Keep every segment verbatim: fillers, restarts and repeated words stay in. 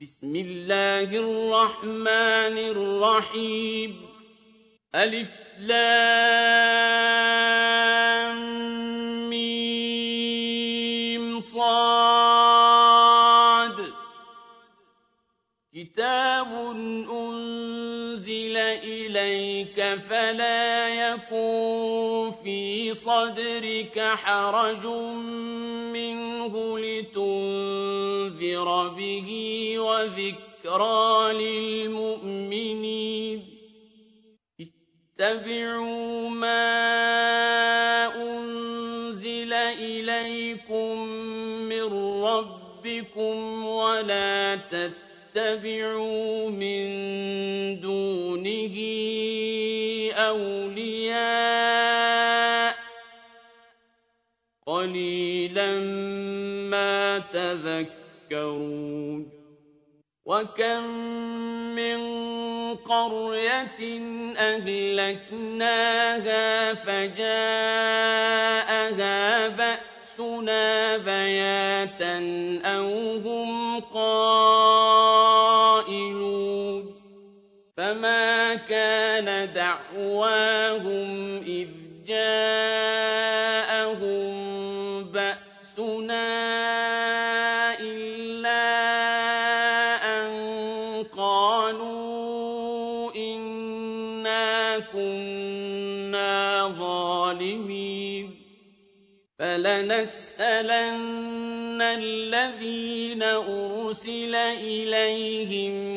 بسم الله الرحمن الرحيم ألف لام ميم صاد كتاب أنزل إليك فلا يكن في صدرك حرج منه لتنذر به وذكرى للمؤمنين اتبعوا ما أنزل إليكم من ربكم ولا تتبعوا من دونه أولياء قليلا ما تذكرون وكم من قرية أهلكناها فجاءها بأسنا بياتا أو هم قائلون فما كان دعواهم إذ جاءهم بأسنا إلا أن قالوا إنا كنا ظالمين فلنسألن الذين أرسل إليهم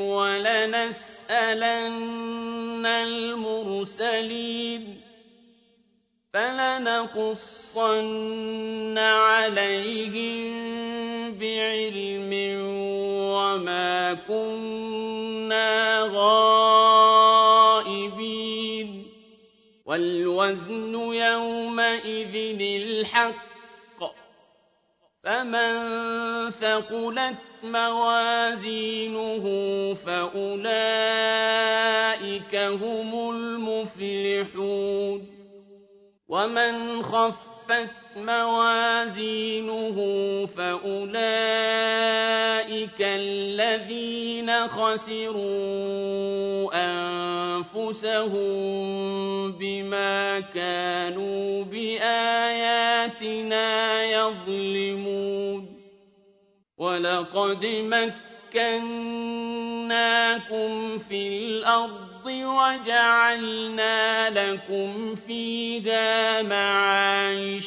ولنسألن المرسلين فلنقصن عليهم بعلم وما كنا غائبين والوزن يومئذ الحق فمن ثقلت موازينه فأولئك هم المفلحون ومن خفت موازينه فأولئك الذين خسروا أنفسهم بما كانوا بآياتنا يظلمون ولقد مكناكم في الأرض وجعلنا لكم فيها معايش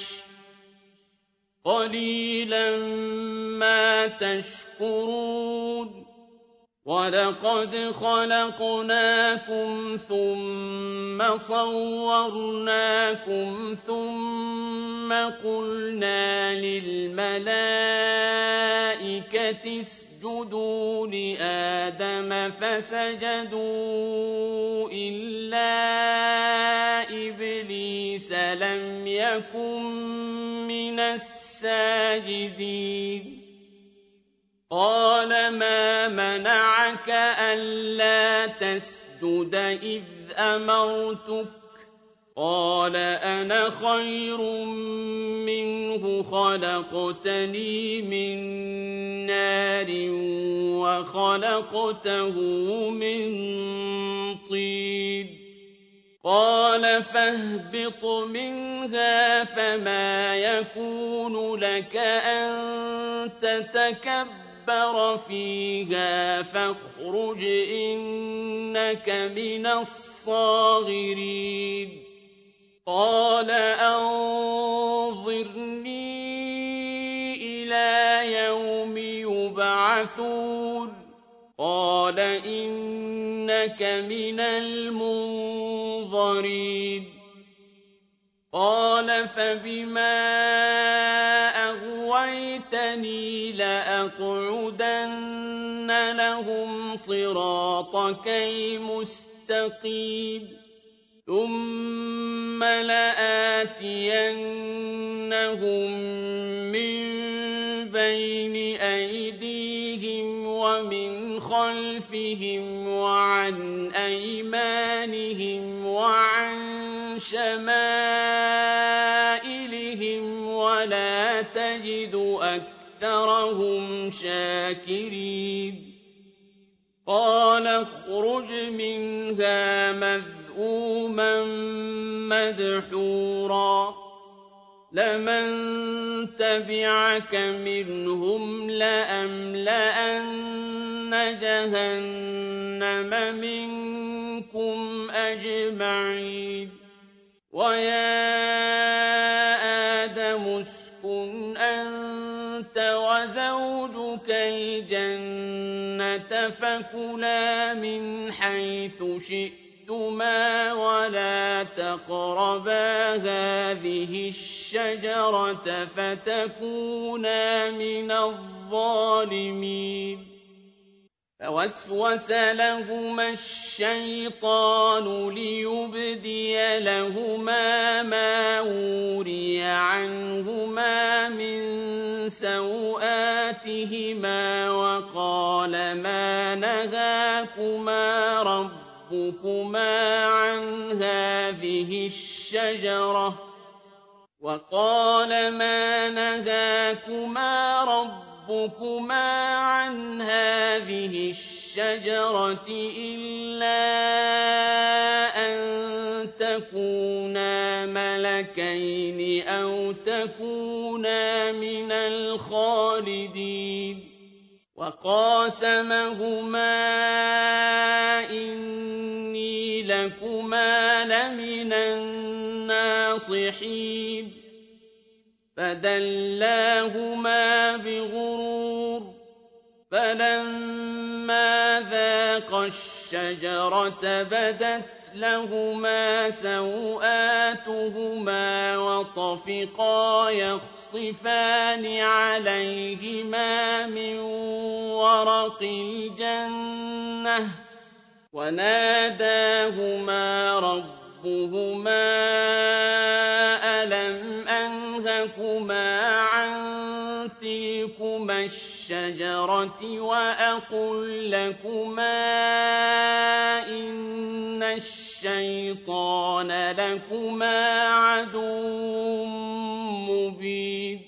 قليلا ما تشكرون ولقد خلقناكم ثم صورناكم ثم قلنا للملائكة اسجدوا لآدم فسجدوا إلا إبليس لم يكن من الساجدين قال ما منعك ألا تسجد إذ أمرتك قال أنا خير منه خلقتني من نار وخلقته من طين قال فاهبط منها فما يكون لك أن تتكبر فيها فاخرج إنك من الصاغرين قال أنظرني إلى يوم يبعثون قال إنك من المنظرين قال فبما أغويتني لأقعدن لهم صراطك المستقيم ثم لآتينهم من بين أيديهم ومن خلفهم وعن أيمانهم وعن شمائلهم ولا تجد أكثرهم شاكرين قَالَ اخْرُجْ مِنْهَا مَذْءُومًا مَّدْحُورًا ۖ لَّمَن تَبِعَكَ مِنْهُمْ لَأَمْلَأَنَّ جَهَنَّمَ مِنكُمْ أَجْمَعِينَ وَيَا آدَمُ اسْكُنْ أَنتَ وَزَوْجُكَ الْجَنَّةَ فَكُلَا مِنْ حَيْثُ شِئْتُمَا وَلَا تَقْرَبَا هَٰذِهِ الشَّجَرَةَ فَتَكُونَا مِنَ الظَّالِمِينَ فَوَسْوَسَ لَهُمَا الشَّيْطَانُ لِيُبْدِيَ لَهُمَا مَا وُورِيَ عَنْهُمَا مِن سَوْآتِهِمَا وَقَالَ مَا نَهَاكُمَا رَبُّكُمَا عَنْ هَٰذِهِ الشَّجَرَةِ وَقَالَ مَا نَهَاكُمَا رَبُّكُمَا عَنْ هَٰذِهِ الشَّجَرَةِ إِلَّا أَن تَكُونَا مَلَكَيْنِ أَوْ تَكُونَا مِنَ الْخَالِدِينَ وَقَاسَمَهُمَا إِنِّي لَكُمَا لَمِنَ النَّاصِحِينَ فَدَلَّاهُمَا بِغُرُورٍ ۚ فَلَمَّا ذَاقَا الشَّجَرَةَ بَدَتْ لَهُمَا سَوْآتُهُمَا وَطَفِقَا يَخْصِفَانِ عَلَيْهِمَا مِن وَرَقِ الْجَنَّةِ وَنَادَاهُمَا رَبُّهُمَا أَلَمْ أَنْهَكُمَا عَن تِلْكُمَا الشَّجَرَةِ وَأَقُل لَّكُمَا إِنَّ الشَّيْطَانَ لَكُمَا عَدُوٌّ مُّبِينٌ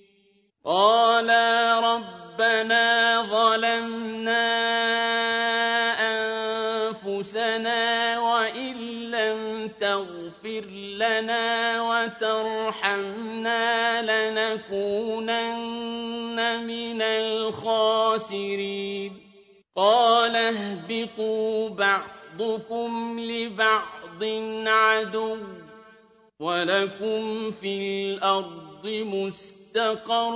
قَالَا رَبَّنَا ظَلَمْنَا أَنفُسَنَا وَإِن لَّمْ تَغْفِرْ لَنَا وَتَرْحَمْنَا لَنَكُونَنَّ مِنَ الْخَاسِرِينَ قَالَ اهْبِطُوا بَعْضُكُمْ لِبَعْضٍ عَدُوٌّ ۖ وَلَكُمْ فِي الْأَرْضِ مُسْتَقَرٌّ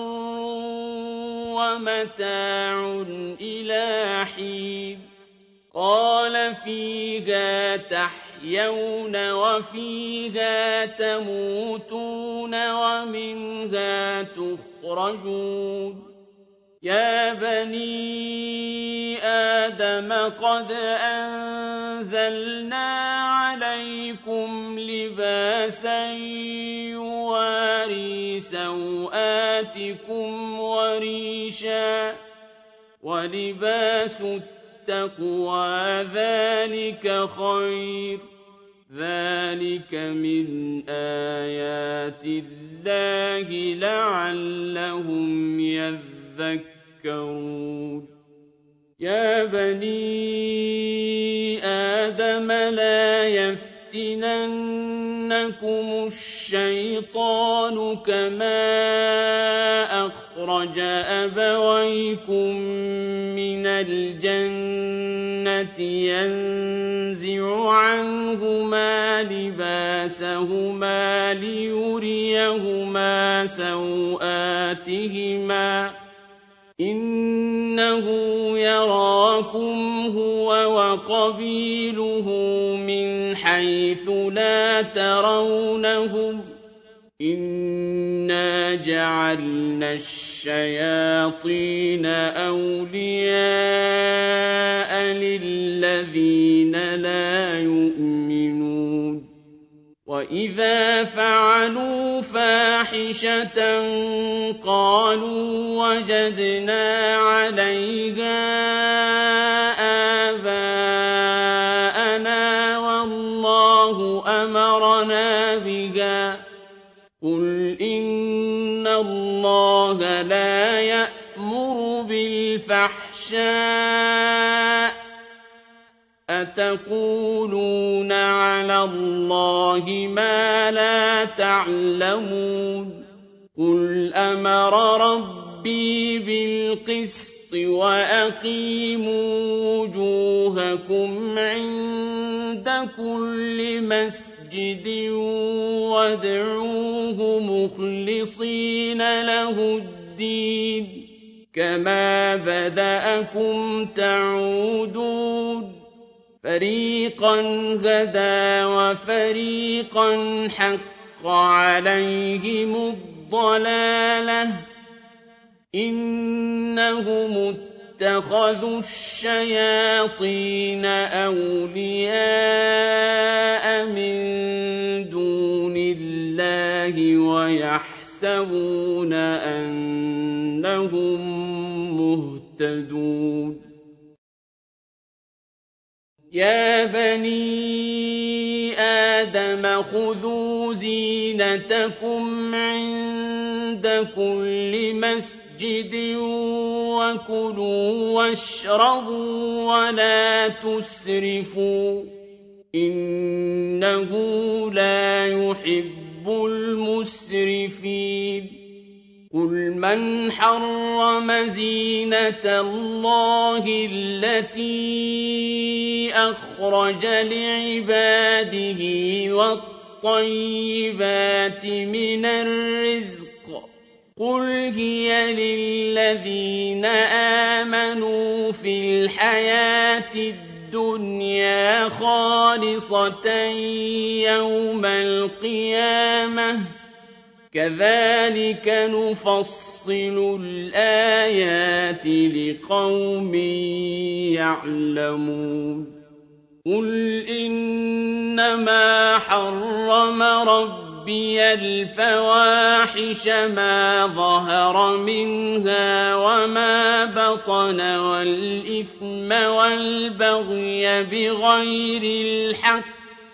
وَمَتَاعٌ إِلَىٰ حِينٍ قَالَ فِيهَا تَحْيَوْنَ وَفِيهَا تَمُوتُونَ وَمِنْهَا تُخْرَجُونَ يَا بَنِي آدَمَ قَدْ أَنزَلْنَا عَلَيْكُمْ لِبَاسًا يُوَارِي سَوْآتِكُمْ وَرِيشًا ۖ وَلِبَاسُ التَّقْوَىٰ ذَٰلِكَ خَيْرٌ ۚ ذَٰلِكَ مِنْ آيَاتِ اللَّهِ لَعَلَّهُمْ يَذَّكَّرُونَ يَا بَنِي آدَمَ لَا يَفْتِنَنَّكُمُ الشَّيْطَانُ كَمَا أَخْرَجَ أَبَوَيْكُم مِّنَ الْجَنَّةِ يَنزِعُ عَنْهُمَا لِبَاسَهُمَا لِيُرِيَهُمَا سَوْآتِهِمَا ۗ إِنَّهُ يَرَاكُمْ هُوَ وَقَبِيلُهُ مِنْ حَيْثُ لَا تَرَوْنَهُمْ ۗ إِنَّا جَعَلْنَا الشَّيَاطِينَ أَوْلِيَاءَ لِلَّذِينَ لَا يُؤْمِنُونَ وَإِذَا فَعَلُوا فَاحِشَةً قَالُوا وَجَدْنَا عَلَيْهَا آبَاءَنَا وَاللَّهُ أَمَرَنَا بِهَا ۗ قُلْ إِنَّ اللَّهَ لَا يَأْمُرُ بِالْفَحْشَاءِ أَتَقُولُونَ عَلَى اللَّهِ مَا لَا تَعْلَمُونَ قُلْ أَمَرَ رَبِّي بِالْقِسْطِ وَأَقِيمُوا وُجُوهَكُمْ عِندَ كُلِّ مَسْجِدٍ وَادْعُوهُ مُخْلِصِينَ لَهُ الدِّينَ كَمَا بَدَأَكُمْ تَعُودُونَ فَرِيقًا هَدَىٰ وَفَرِيقًا حَقَّ عَلَيْهِمُ الضَّلَالَةُ ۗ إِنَّهُمُ اتَّخَذُوا الشَّيَاطِينَ أَوْلِيَاءَ مِن دُونِ اللَّهِ وَيَحْسَبُونَ أَنَّهُم مُّهْتَدُونَ يَا بَنِي آدَمَ خُذُوا زِينَتَكُمْ عِندَ كُلِّ مَسْجِدٍ وَكُلُوا وَاشْرَبُوا وَلَا تُسْرِفُوا إِنَّهُ لَا يُحِبُّ الْمُسْرِفِينَ قُلْ مَنْ حَرَّمَ زِينَةَ اللَّهِ الَّتِي أَخْرَجَ لِعِبَادِهِ وَالطَّيِّبَاتِ مِنَ الرِّزْقِ قُلْ هِيَ لِلَّذِينَ آمَنُوا فِي الْحَيَاةِ الدُّنْيَا خَالِصَةً يَوْمَ الْقِيَامَةِ ۗ كَذَٰلِكَ نُفَصِّلُ الْآيَاتِ لِقَوْمٍ يَعْلَمُونَ قُلْ إِنَّمَا حَرَّمَ رَبِّيَ الْفَوَاحِشَ مَا ظَهَرَ مِنْهَا وَمَا بَطَنَ وَالْإِثْمَ وَالْبَغْيَ بِغَيْرِ الْحَقِّ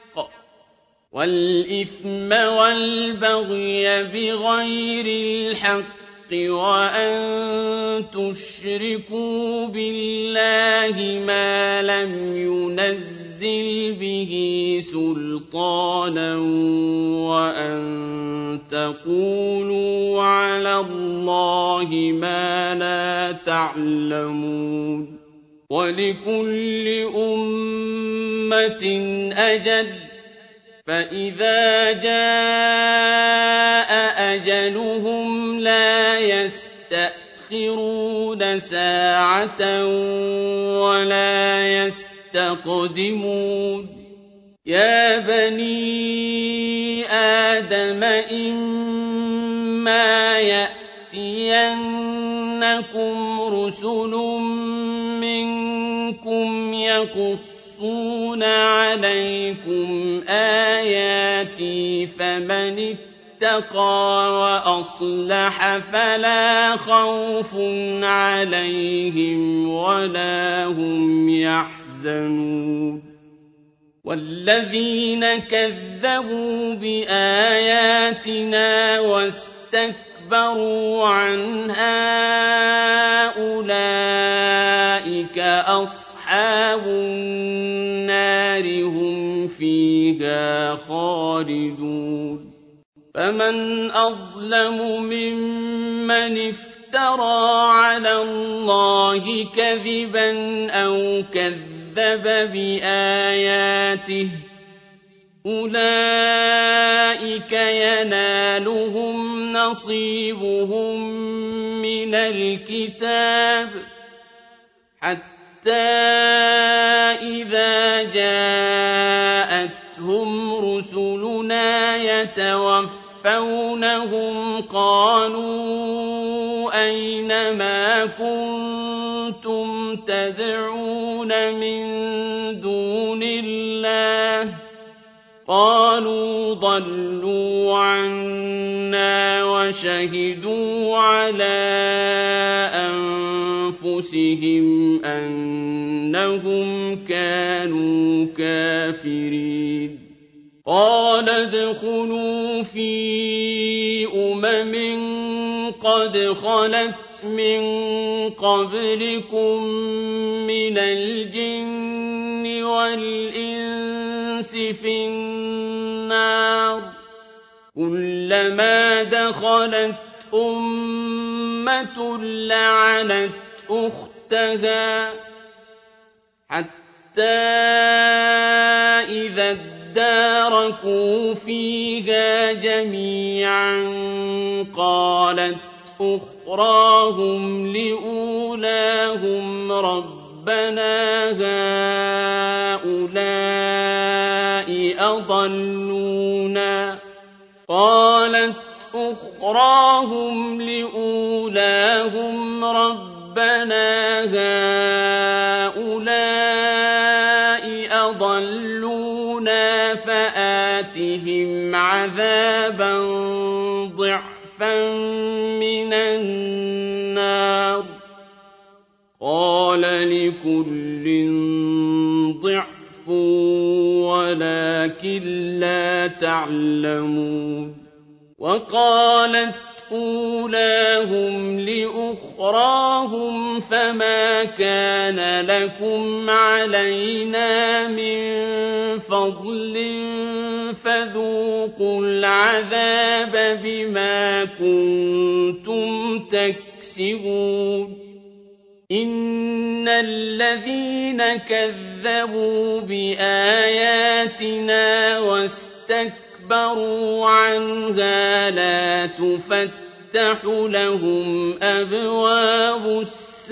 وَالْإِثْمَ وَالْبَغْيَ بِغَيْرِ الْحَقِّ وَأَن تُشْرِكُوا بِاللَّهِ مَا لَمْ يُنَزِّلْ بِهِ سُلْطَانًا وَأَن تَقُولُوا عَلَى اللَّهِ مَا لَا تَعْلَمُونَ وَلِكُلِّ أُمَّةٍ أَجَلٌ فَإِذَا جَاءَ أَجَلُهُمْ لَا يَسْتَأْخِرُونَ سَاعَةً وَلَا يَسْتَقْدِمُونَ يَا بَنِي آدَمَ إِمَّا يَأْتِيَنَّكُمْ رُسُلٌ مِّنكُمْ يَقُصُّونَ يَقُصُّونَ عَلَيْكُمْ آيَاتِي فَمَنِ اتَّقَىٰ وَأَصْلَحَ فَلَا خَوْفٌ عَلَيْهِمْ وَلَا هُمْ يَحْزَنُونَ وَالَّذِينَ كَذَّبُوا بِآيَاتِنَا وَاسْتَكْبَرُوا عَنْهَا أُولَٰئِكَ أَصْحَابُ أَصْحَابُ النَّارِ هُمْ فِيهَا خَالِدُونَ فَمَنْ أَظْلَمُ مِمَّنِ افْتَرَىٰ عَلَى اللَّهِ كَذِبًا أَوْ كَذَّبَ بِآيَاتِهِ أُولَٰئِكَ يَنَالُهُمْ نَصِيبُهُم مِّنَ الْكِتَابِ حَتَّىٰ إِذَا جَاءَتْهُمْ رُسُلُنَا يَتَوَفَّوْنَهُمْ قَالُوا أَيْنَ مَا كُنتُمْ تَدْعُونَ مِن دُونِ اللَّهِ قَالُوا ضَلُّوا عَنَّا وَشَهِدُوا عَلَىٰ أَنفُسِهِمْ أَنَّهُمْ كَانُوا كَافِرِينَ قَالَ ادْخُلُوا فِي أُمَمٍ قَدْ خَلَتْ مِن قَبْلِكُم مِّنَ الْجِنِّ وَالْإِنسِ وَالْإِنسِ فِي النَّارِ كُلَّمَا دَخَلَتْ أُمَّةٌ لَّعَنَتْ أُخْتَهَا حَتَّىٰ إِذَا ادَّارَكُوا فِيهَا جَمِيعًا قَالَتْ أُخْرَاهُمْ لِأُولَاهُمْ رَبَّنَا هَٰؤُلَاءِ أَضَلُّونَا قَالَتْ أُخْرَاهُمْ لِأُولَاهُمْ رَبَّنَا هَٰؤُلَاءِ أَضَلُّونَا فَآتِهِمْ عَذَابًا ضِعْفًا مِّنَ النَّارِ قَالَ لِكُلٍّ ضِعْفٌ وَلَٰكِن لَّا تَعْلَمُونَ وَقَالَتْ أُولَاهُمْ لِأُخْرَاهُمْ فَمَا كَانَ لَكُمْ عَلَيْنَا مِن فَضْلٍ فَذُوقُوا الْعَذَابَ بِمَا كُنتُمْ تَكْسِبُونَ إِنَّ الَّذِينَ كَذَّبُوا بِآيَاتِنَا وَاسْتَكْبَرُوا عَنْهَا لَا تُفَتَّحُ لَهُمْ أَبْوَابُ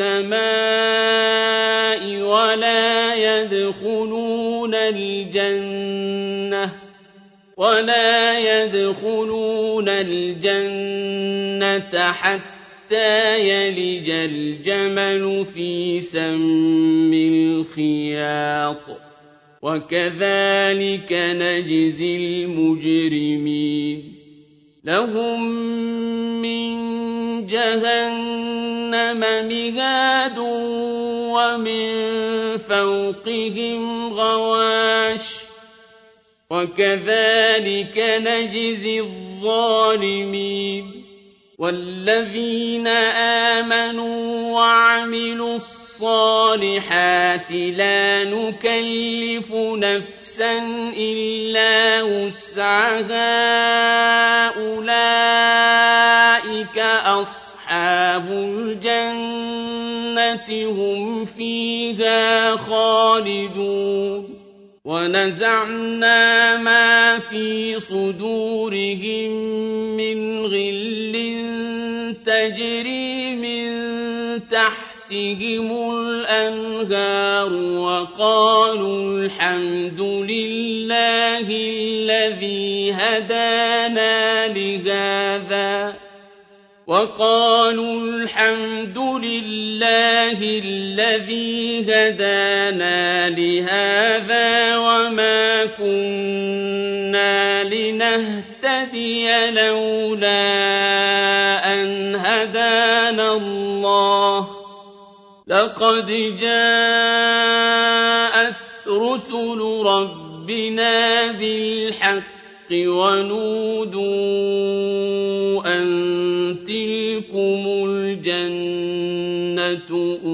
السَّمَاءِ وَلَا يَدْخُلُونَ الْجَنَّةَ وَلَا يَدْخُلُونَ الْجَنَّةَ حَتَّىٰ يَلِجَ الْجَمَلُ فِي سَمِّ الْخِيَاطِ وَكَذَٰلِكَ نَجْزِي الْمُجْرِمِينَ لَهُم مِّن جَهَنَّمَ مِهَادٌ وَمِن فَوْقِهِمْ غَوَاشٍ وَكَذَٰلِكَ نَجْزِي الظَّالِمِينَ وَالَّذِينَ آمَنُوا وَعَمِلُوا الصَّالِحَاتِ لَا نُكَلِّفُ نَفْسًا إِلَّا وُسْعَهَا أُولَٰئِكَ أَصْحَابُ الْجَنَّةِ هُمْ فِيهَا خَالِدُونَ وَنَزَعْنَا مَا فِي صُدُورِهِم مِّنْ غِلٍّ تَجْرِي مِن تَحْتِهِمُ الْأَنْهَارُ وَقَالُوا الْحَمْدُ لِلَّهِ الَّذِي هَدَانَا لِهَٰذَا وَقَالُوا الْحَمْدُ لِلَّهِ الَّذِي هَدَانَا لِهَٰذَا وَمَا كُنَّا لِنَهْتَدِيَ لَوْلَا أَنْ هَدَانَا اللَّهُ ۖ لَقَدْ جَاءَتْ رُسُلُ رَبِّنَا بِالْحَقِّ وَنُودُوا أَن تِلْكُمُ الْجَنَّةُ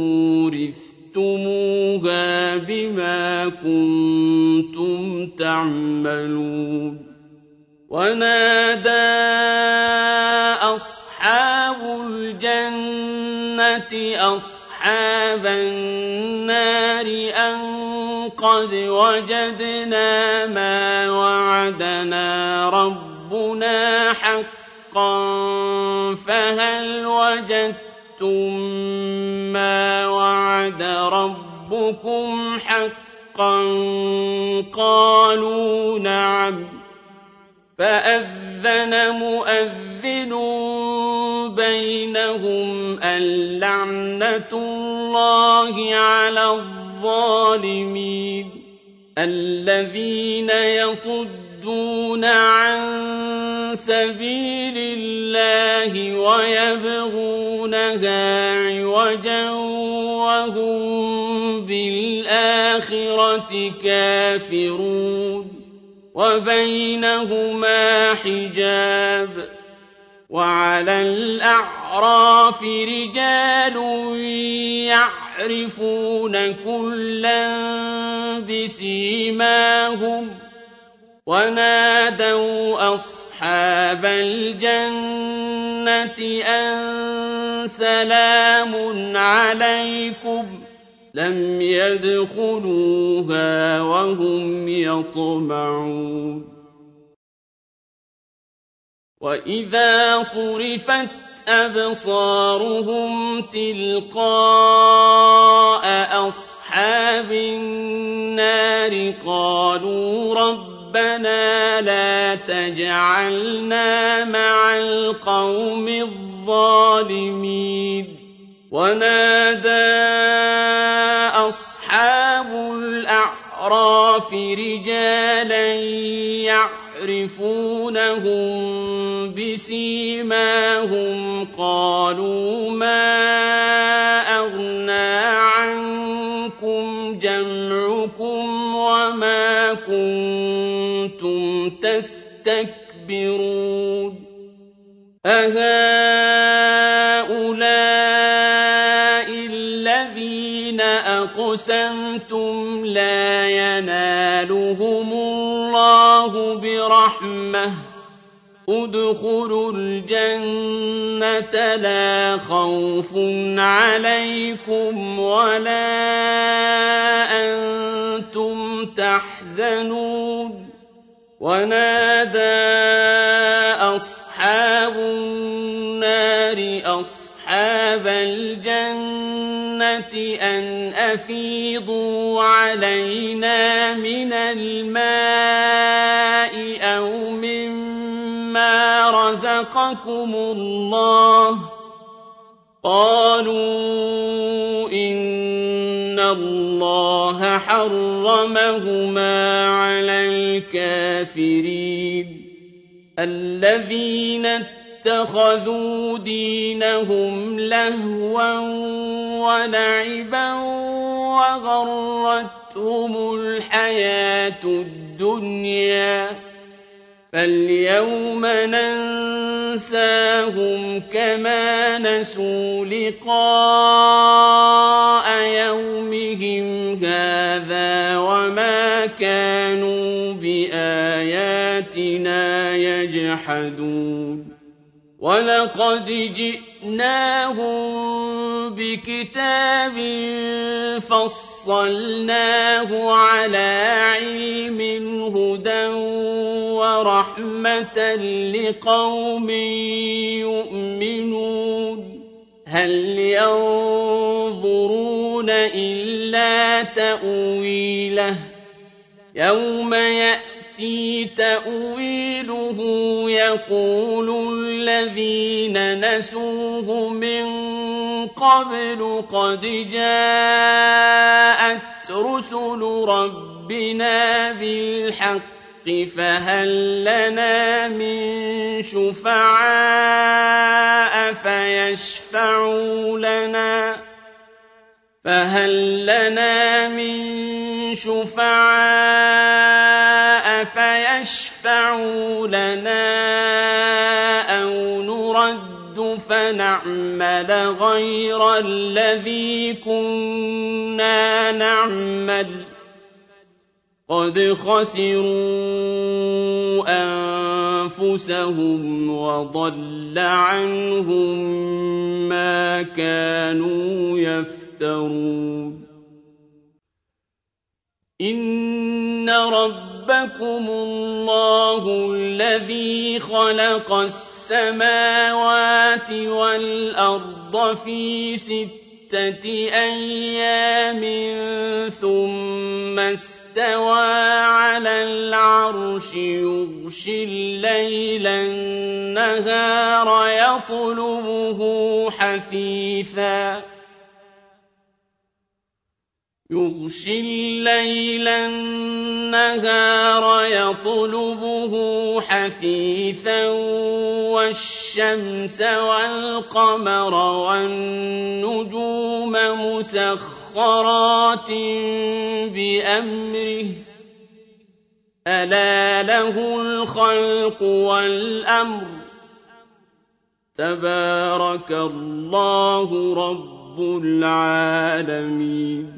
أُورِثْتُمُوهَا بِمَا كُنتُمْ تَعْمَلُونَ وَنَادَىٰ أَصْحَابُ الْجَنَّةِ أَصْحَابَ النَّارِ أَن قَدْ وَجَدْنَا مَا وَعَدَنَا رَبُّنَا حَقًّا فَهَلْ وَجَدتُّم مَّا وَعَدَ رَبُّكُمْ حَقًّا قَالُوا نَعَمْ فَأَذَّنَ مُؤَذِّنٌ بَيْنَهُمْ اللَّعْنَةُ اللَّهِ عَلَى الظَّالِمِينَ الَّذِينَ يَصُدُّونَ عَن سَبِيلِ اللَّهِ وَيَبْغُونَهَا عِوَجًا وَهُم بِالْآخِرَةِ كَافِرُونَ وَبَيْنَهُمَا حِجَابٌ وَعَلَى الْأَعْرَافِ رِجَالٌ يَعْلَمُونَ يعرفون كلا بسيماهم ونادوا أصحاب الجنة أن سلام عليكم لم يدخلوها وهم يطمعون وإذا صرفت أبصارهم تلقاء أصحاب النار قالوا ربنا لا تجعلنا مع القوم الظالمين ونادى أصحاب الأعراف رجالا يعرفونهم بسيماهم قالوا ما أغنى عنكم جمعكم وما كنتم تستكبرون أهؤلاء الذين أقسمتم لا ينالهم الله برحمة ادخلوا الجنة لا خوف عليكم ولا أنتم تحزنون ونادى أصحاب النار أصحاب الجنة أن أفيضوا علينا من الماء أو مما رزقكم الله قالوا إن الله حرمهما على الكافرين الذين اتخذوا دينهم لهوا ولعبا وغرتهم الحياة الدنيا فاليوم ننساهم كما نسوا لقاء يومهم هذا وما كانوا بآياتنا يجحدون ولقد جئناهم بكتاب فصلناه على علم هدى ورحمة لقوم يؤمنون هل ينظرون إلا تأويله يوم يأتي تأويله يقول الذين نسوه من قبل قد جاءت رسل ربنا بالحق فهل لنا من شفعاء فيشفعوا لنا فهل لنا من شفعاء فيشفعوا لنا أو نرد فنعمل غير الذي كنا نعمل قد خسروا أنفسهم وضل عنهم ما كانوا يفترون إن ربكم الله الذي خلق السماوات والأرض في ستة أيام ثم استوى على العرش يغشي الليل النهار يطلبه حثيثا يغشي الليل النهار يطلبه حثيثا والشمس والقمر والنجوم مسخرات بأمره ألا له الخلق والأمر تبارك الله رب رب العالمين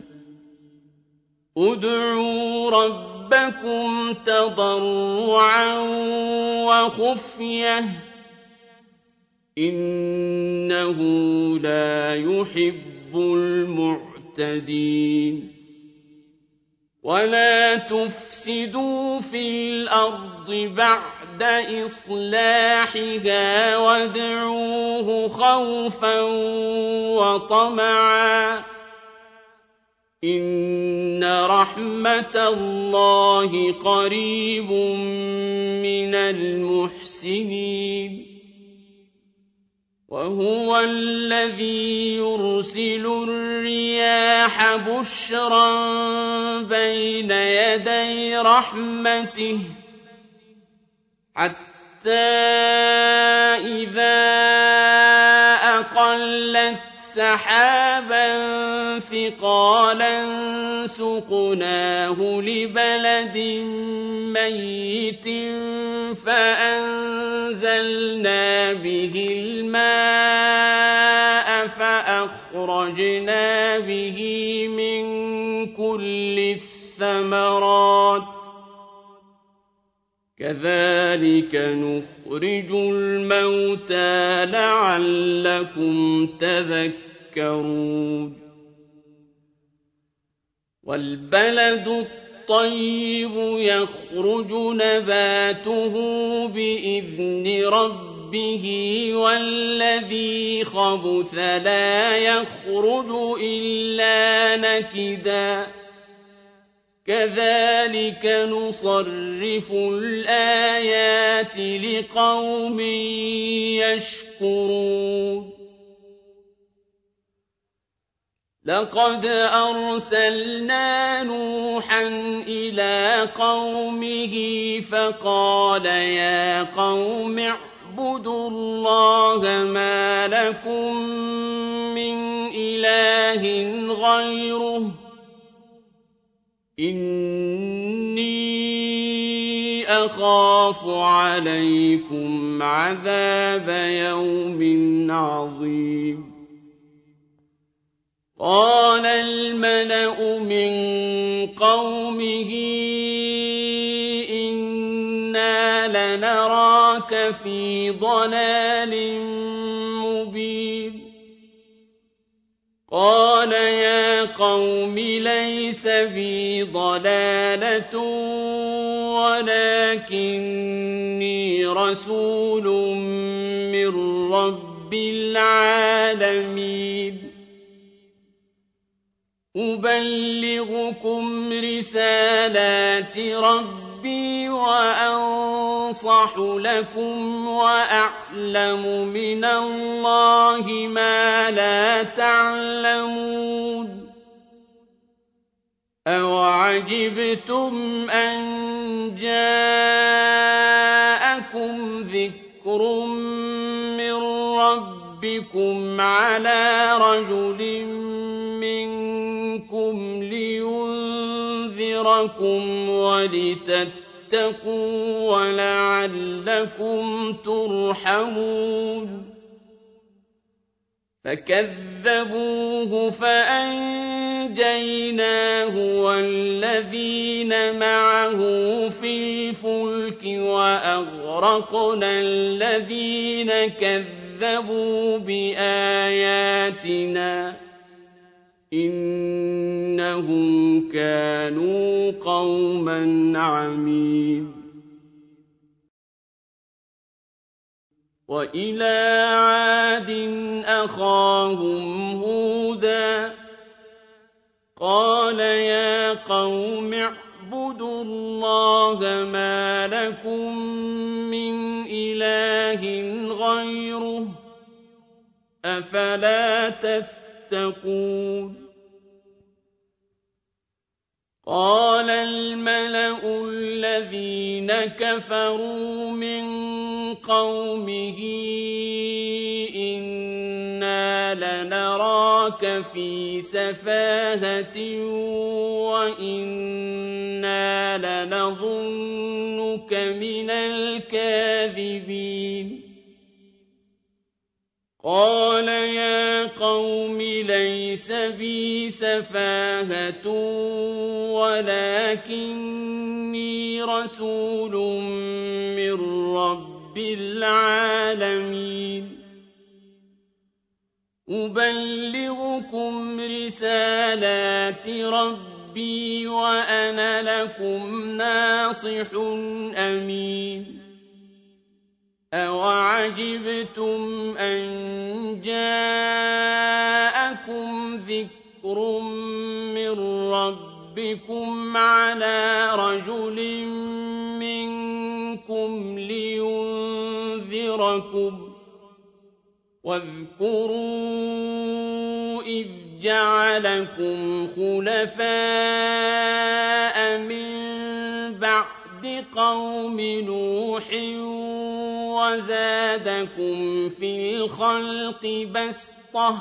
ادعوا ربكم تضرعا وخفية إنه لا يحب المعتدين ولا تفسدوا في الأرض بعد إصلاحها وادعوه خوفا وطمعا إن رحمة الله قريب من المحسنين وهو الذي يرسل الرياح بشرا بين يدي رحمته حتى إذا أقلت سحابا ثقالا سقناه لبلد ميت فأنزلنا به الماء فأخرجنا به من كل الثمرات كذلك نخرج الموتى لعلكم تذكرون والبلد الطيب يخرج نباته بإذن ربه والذي خبث لا يخرج إلا نكدا كذلك نصرف الآيات لقوم يشكرون لقد أرسلنا نوحا إلى قومه فقال يا قوم اعبدوا الله ما لكم من إله غيره إني أخاف عليكم عذاب يوم عظيم قال الملأ من قومه إنا لنراك في ضلال مبين قال يا قوم ليس بي ضلالة ولكني رسول من رب العالمين أبلغكم رسالات ربي وأنصح لكم وأعلم من الله ما لا تعلمون أوعجبتم أن جاءكم ذكر من ربكم على رجل منكم لينذركم ولتتقوا ولعلكم ترحمون فكذبوه فأنجيناه والذين معه في الفلك وأغرقنا الذين كذبوا بآياتنا إنهم كانوا قوما عمين وإلى عاد أخاهم هودا قال يا قوم اعبدوا الله ما لكم من إله غيره أفلا تتقون قال الملأ الذين كفروا من قومه إنا لنراك في سفاهة وإنا لنظنك من الكاذبين قَالَ يَا قَوْمِ لَيْسَ بِي سَفَاهَةٌ وَلَٰكِنِّي رَسُولٌ مِّن رَّبِّ الْعَالَمِينَ أُبَلِّغُكُمْ رِسَالَاتِ رَبِّي وَأَنَا لَكُمْ نَاصِحٌ أَمِينٌ أَوَعَجِبْتُمْ أَن جَاءَكُمْ ذِكْرٌ مِّن رَّبِّكُمْ عَلَىٰ رَجُلٍ مِّنكُمْ لِيُنذِرَكُمْ ۖ وَاذْكُرُوا إِذْ جَعَلَكُمْ خُلَفَاءَ مِن بَعْدِ قَوْمِ نُوحٍ وَزَادَكُمْ فِي الْخَلْقِ بَسْطَةً ۖ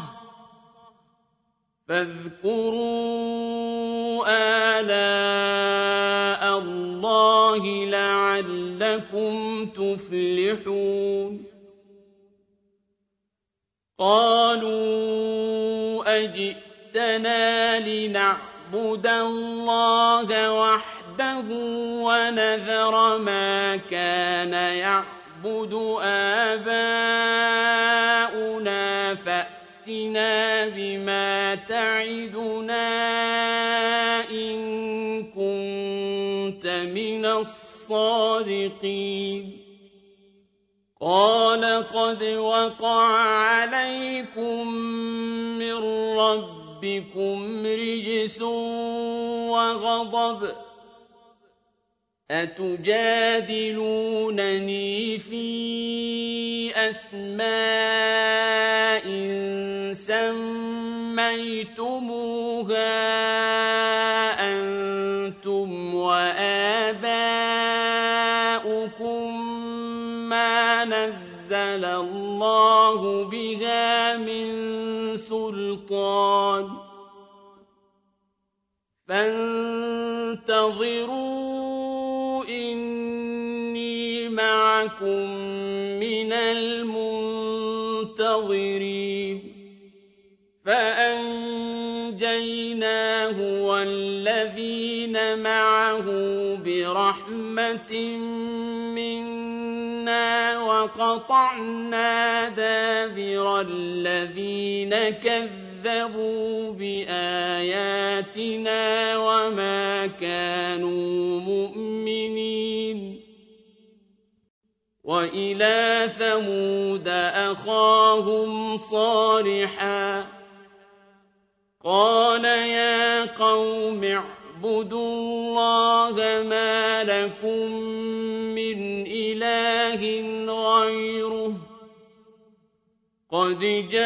فَاذْكُرُوا آلَاءَ اللَّهِ لَعَلَّكُمْ تُفْلِحُونَ قَالُوا أَجِئْتَنَا لِنَعْبُدَ اللَّهَ وَحْدَهُ وَنَذَرَ مَا كَانَ يَعْبُدُ آبَاؤُنَا فَأْتِنَا بِمَا تَعِدُنَا إِن كُنتَ مِنَ الصَّادِقِينَ قَالَ قَدْ وَقَعَ عَلَيْكُم مِّن رَّبِّكُمْ رِجْسٌ وَغَضَبٌ ۖ أَتُجَادِلُونَنِي فِي أَسْمَاءٍ سَمَّيْتُمُوهَا أَنتُمْ وَآبَاؤُكُم مَّا نَزَّلَ اللَّهُ بِهَا مِن سُلْطَانٍ ۚ فَانتَظِرُوا إِنِّي مَعَكُم مِّنَ الْمُنتَظِرِينَ فَأَنجَيْنَاهُ وَالَّذِينَ مَعَهُ بِرَحْمَةٍ مِّنَّا وَقَطَعْنَا دَابِرَ الَّذِينَ كَذَّبُوا بِآيَاتِنَا وَمَا كَانُوا مُؤْمِنِينَ وَإِلَىٰ ثَمُودَ أَخَاهُمْ صَالِحًا قَالَ يَا قَوْمِ اعْبُدُوا اللَّهَ مَا لَكُم مِّنْ إِلَٰهٍ غَيْرُهُ ۖ قَدْ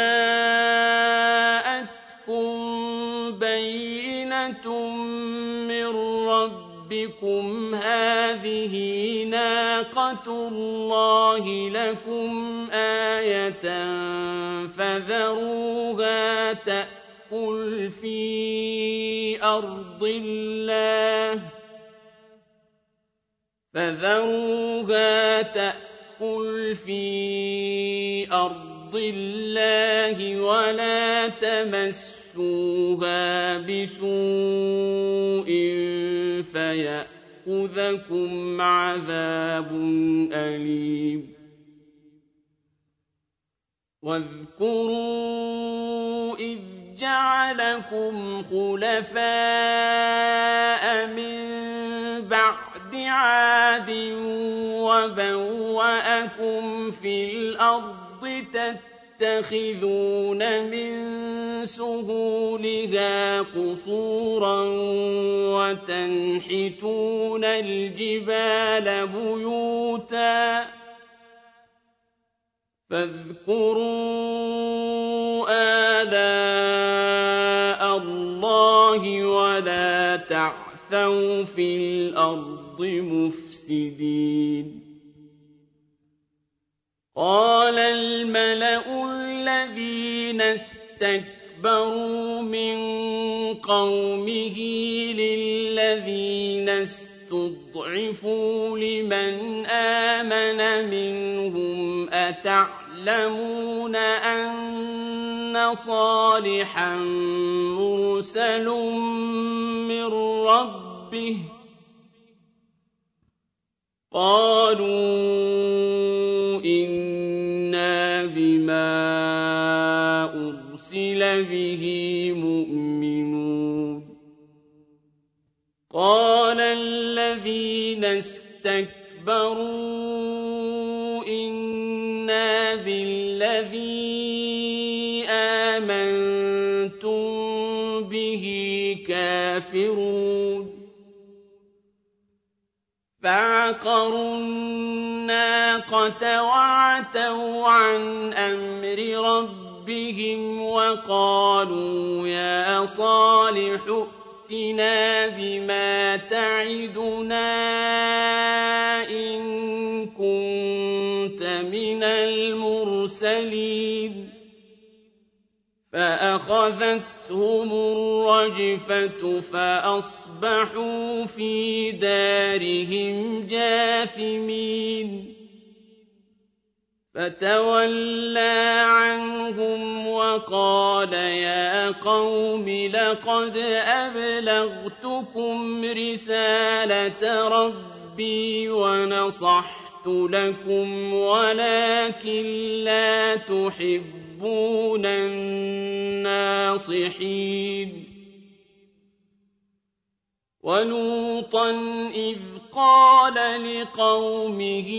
جَاءَتْكُم بَيِّنَةٌ مِّن رَّبِّكُمْ ۖ هَٰذِهِ نَاقَةُ اللَّهِ لَكُمْ آيَةً فَذَرُوهَا تَأْكُلْ فِي أَرْضِ اللَّهِ فَذَرُوهَا تَأْكُلْ فِي أَرْضِ اللَّهِ وَلَا تَمَسُّوهَا بِسُوءٍ فَيَأْخُذَكُمْ عَذَابٌ أَلِيمٌ وَاذْكُرُوا إِذْ جَعَلَكُمْ خُلَفَاءَ مِن بَعْدِ عَادٍ وَبَوَّأَكُمْ فِي الْأَرْضِ تَتَّخِذُونَ مِن سُهُولِهَا قُصُورًا وَتَنْحِتُونَ الْجِبَالَ بُيُوتًا فَاذْكُرُوا آلَاءَ اللَّهِ وَلَا تَعْثَوْا فِي الْأَرْضِ مُفْسِدِينَ قَالَ الْمَلَأُ الَّذِينَ اسْتَكْبَرُوا مِن قَوْمِهِ لِلَّذِينَ اسْتُضْعِفُوا لِمَنْ آمَنَ مِنْهُمْ أَتَعْلَمُونَ يَعْلَمُونَ أَنَّ صَالِحًا مُّرْسَلٌ مِّن رَّبِّهِ ۚ قَالُوا إِنَّا بِمَا أُرْسِلَ بِهِ مُؤْمِنُونَ قَالَ الَّذِينَ اسْتَكْبَرُوا إِنَّا بِالَّذِي آمَنتُم بِهِ كَافِرُونَ فَعَقَرُوا النَّاقَةَ وَعَتَوْا عَنْ أَمْرِ رَبِّهِمْ وَقَالُوا يَا صَالِحُ ائْتِنَا بِمَا تَعِدُنَا إِن كُنتَ مِنَ الْمُرْسَلِينَ فَأَخَذَتْهُمُ الرَّجْفَةُ فَأَصْبَحُوا فِي دَارِهِمْ جَاثِمِينَ فَتَوَلَّىٰ عَنْهُمْ وَقَالَ يَا قَوْمِ لَقَدْ أَبْلَغْتُكُمْ رِسَالَةَ رَبِّي وَنَصَحْتُ لَكُمْ وَلَٰكِن لَّا تُحِبُّونَ النَّاصِحِينَ وَلُوطًا إِذْ قَالَ لِقَوْمِهِ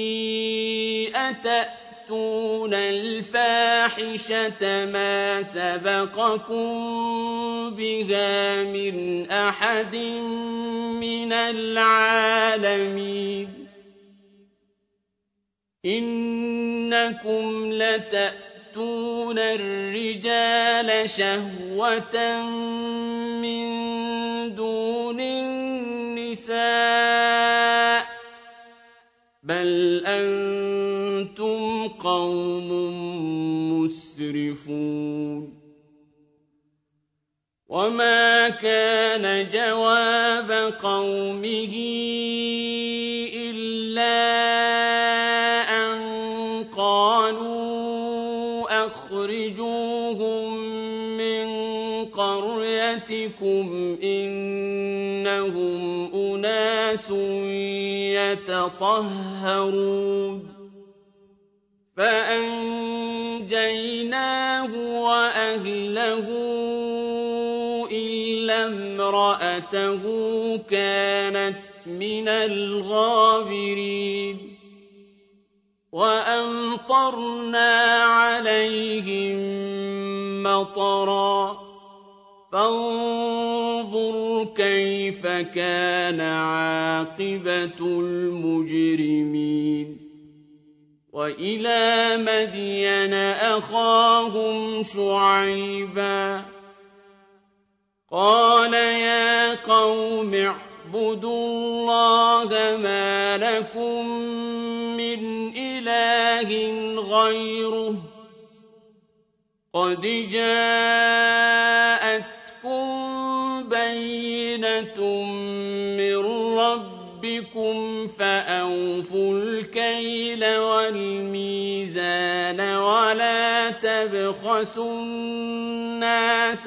أَتَأْتُونَ الْفَاحِشَةَ مَا سَبَقَكُم بِهَا مِنْ أَحَدٍ مِّنَ الْعَالَمِينَ إِنَّكُمْ لَتَأْتُونَ الرِّجَالَ شَهْوَةً مِّن دُونِ النِّسَاءِ ۚ بَلْ أَنتُمْ قَوْمٌ مُّسْرِفُونَ وَمَا كَانَ جَوَابَ قَوْمِهِ إِلَّا أَن قَالُوا أَخْرِجُوهُم مِّن قَرْيَتِكُمْ ۖ إِنَّهُمْ أُنَاسٌ يَتَطَهَّرُونَ فَأَنجَيْنَاهُ وَأَهْلَهُ إِلَّا امْرَأَتَهُ كَانَتْ مِنَ الْغَابِرِينَ وَأَمْطَرْنَا عَلَيْهِم مَّطَرًا ۖ فَانظُرْ كَيْفَ كَانَ عَاقِبَةُ الْمُجْرِمِينَ وَإِلَىٰ مَدْيَنَ أَخَاهُمْ شُعَيْبًا ۗ قَالَ يَا قَوْمِ اعْبُدُوا اللَّهَ مَا لَكُم مِّنْ إِلَٰهٍ غَيْرُهُ ۖ قَدْ جَاءَتْكُم بَيِّنَةٌ مِّن رَّبِّكُمْ فَأَوْفُوا الْكَيْلَ وَالْمِيزَانَ وَلَا تَبْخَسُوا النَّاسَ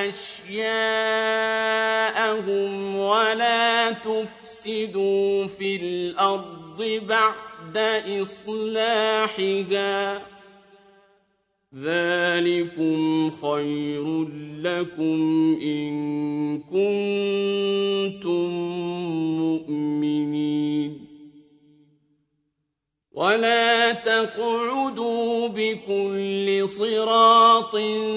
أَشْيَاءَهُمْ وَلَا تُفْسِدُوا فِي الْأَرْضِ بَعْدَ إِصْلَاحِهَا ۚ ذَٰلِكُمْ خَيْرٌ لَّكُمْ إِن كُنتُم مُّؤْمِنِينَ وَلَا تَقْعُدُوا بِكُلِّ صِرَاطٍ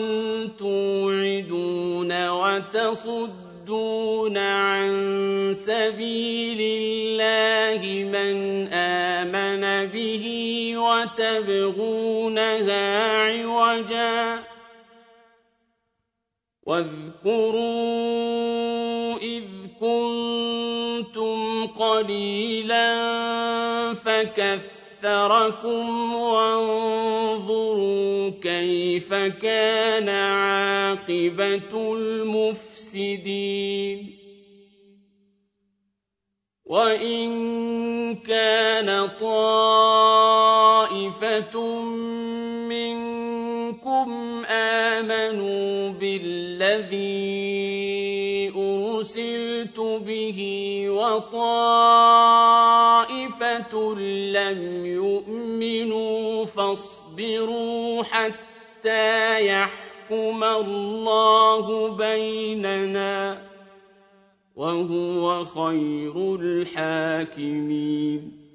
تُوعِدُونَ وَتَصُدُّونَ عَن سَبِيلِ اللَّهِ مَنْ آمَنَ بِهِ وَتَبْغُونَهَا عِوَجًا ۚ وَاذْكُرُوا إِذْ كُنتُمْ قَلِيلًا فَكَثَّرَكُمْ وَانظُرُوا كَيْفَ كَانَ عَاقِبَةُ الْمُفْسِدِينَ وَإِن كَانَ طَائِفَةٌ آمَنُوا بِالَّذِي أُرْسِلْتُ بِهِ وَطَائِفَةٌ لَّمْ يُؤْمِنُوا فَاصْبِرُوا حَتَّىٰ يَحْكُمَ اللَّهُ بَيْنَنَا ۚ وَهُوَ خَيْرُ الْحَاكِمِينَ.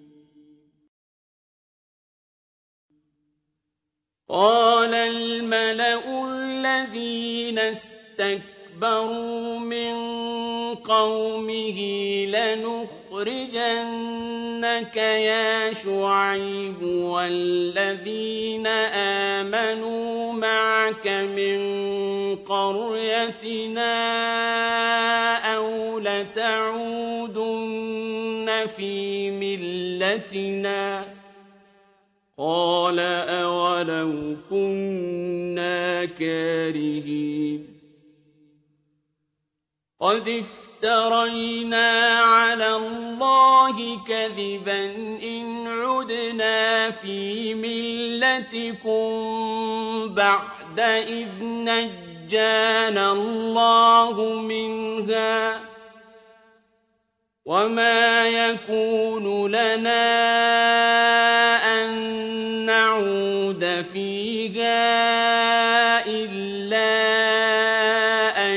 قَالَ الْمَلَأُ الَّذِينَ اسْتَكْبَرُوا مِن قَوْمِهِ لَنُخْرِجَنَّكَ يَا شُعَيْبُ وَالَّذِينَ آمَنُوا مَعَكَ مِن قَرْيَتِنَا أَوْ لَتَعُودُنَّ فِي مِلَّتِنَا ۚ قَالَ أَوَلَوْ كُنَّا كَارِهِينَ قَدِ افْتَرَيْنَا عَلَى اللَّهِ كَذِبًا إِنْ عُدْنَا فِي مِلَّتِكُم بَعْدَ إِذْ نَجَّانَا اللَّهُ مِنْهَا ۚ وَمَا يَكُونُ لَنَا أَن نَّعُودَ فِيهَا إِلَّا أَن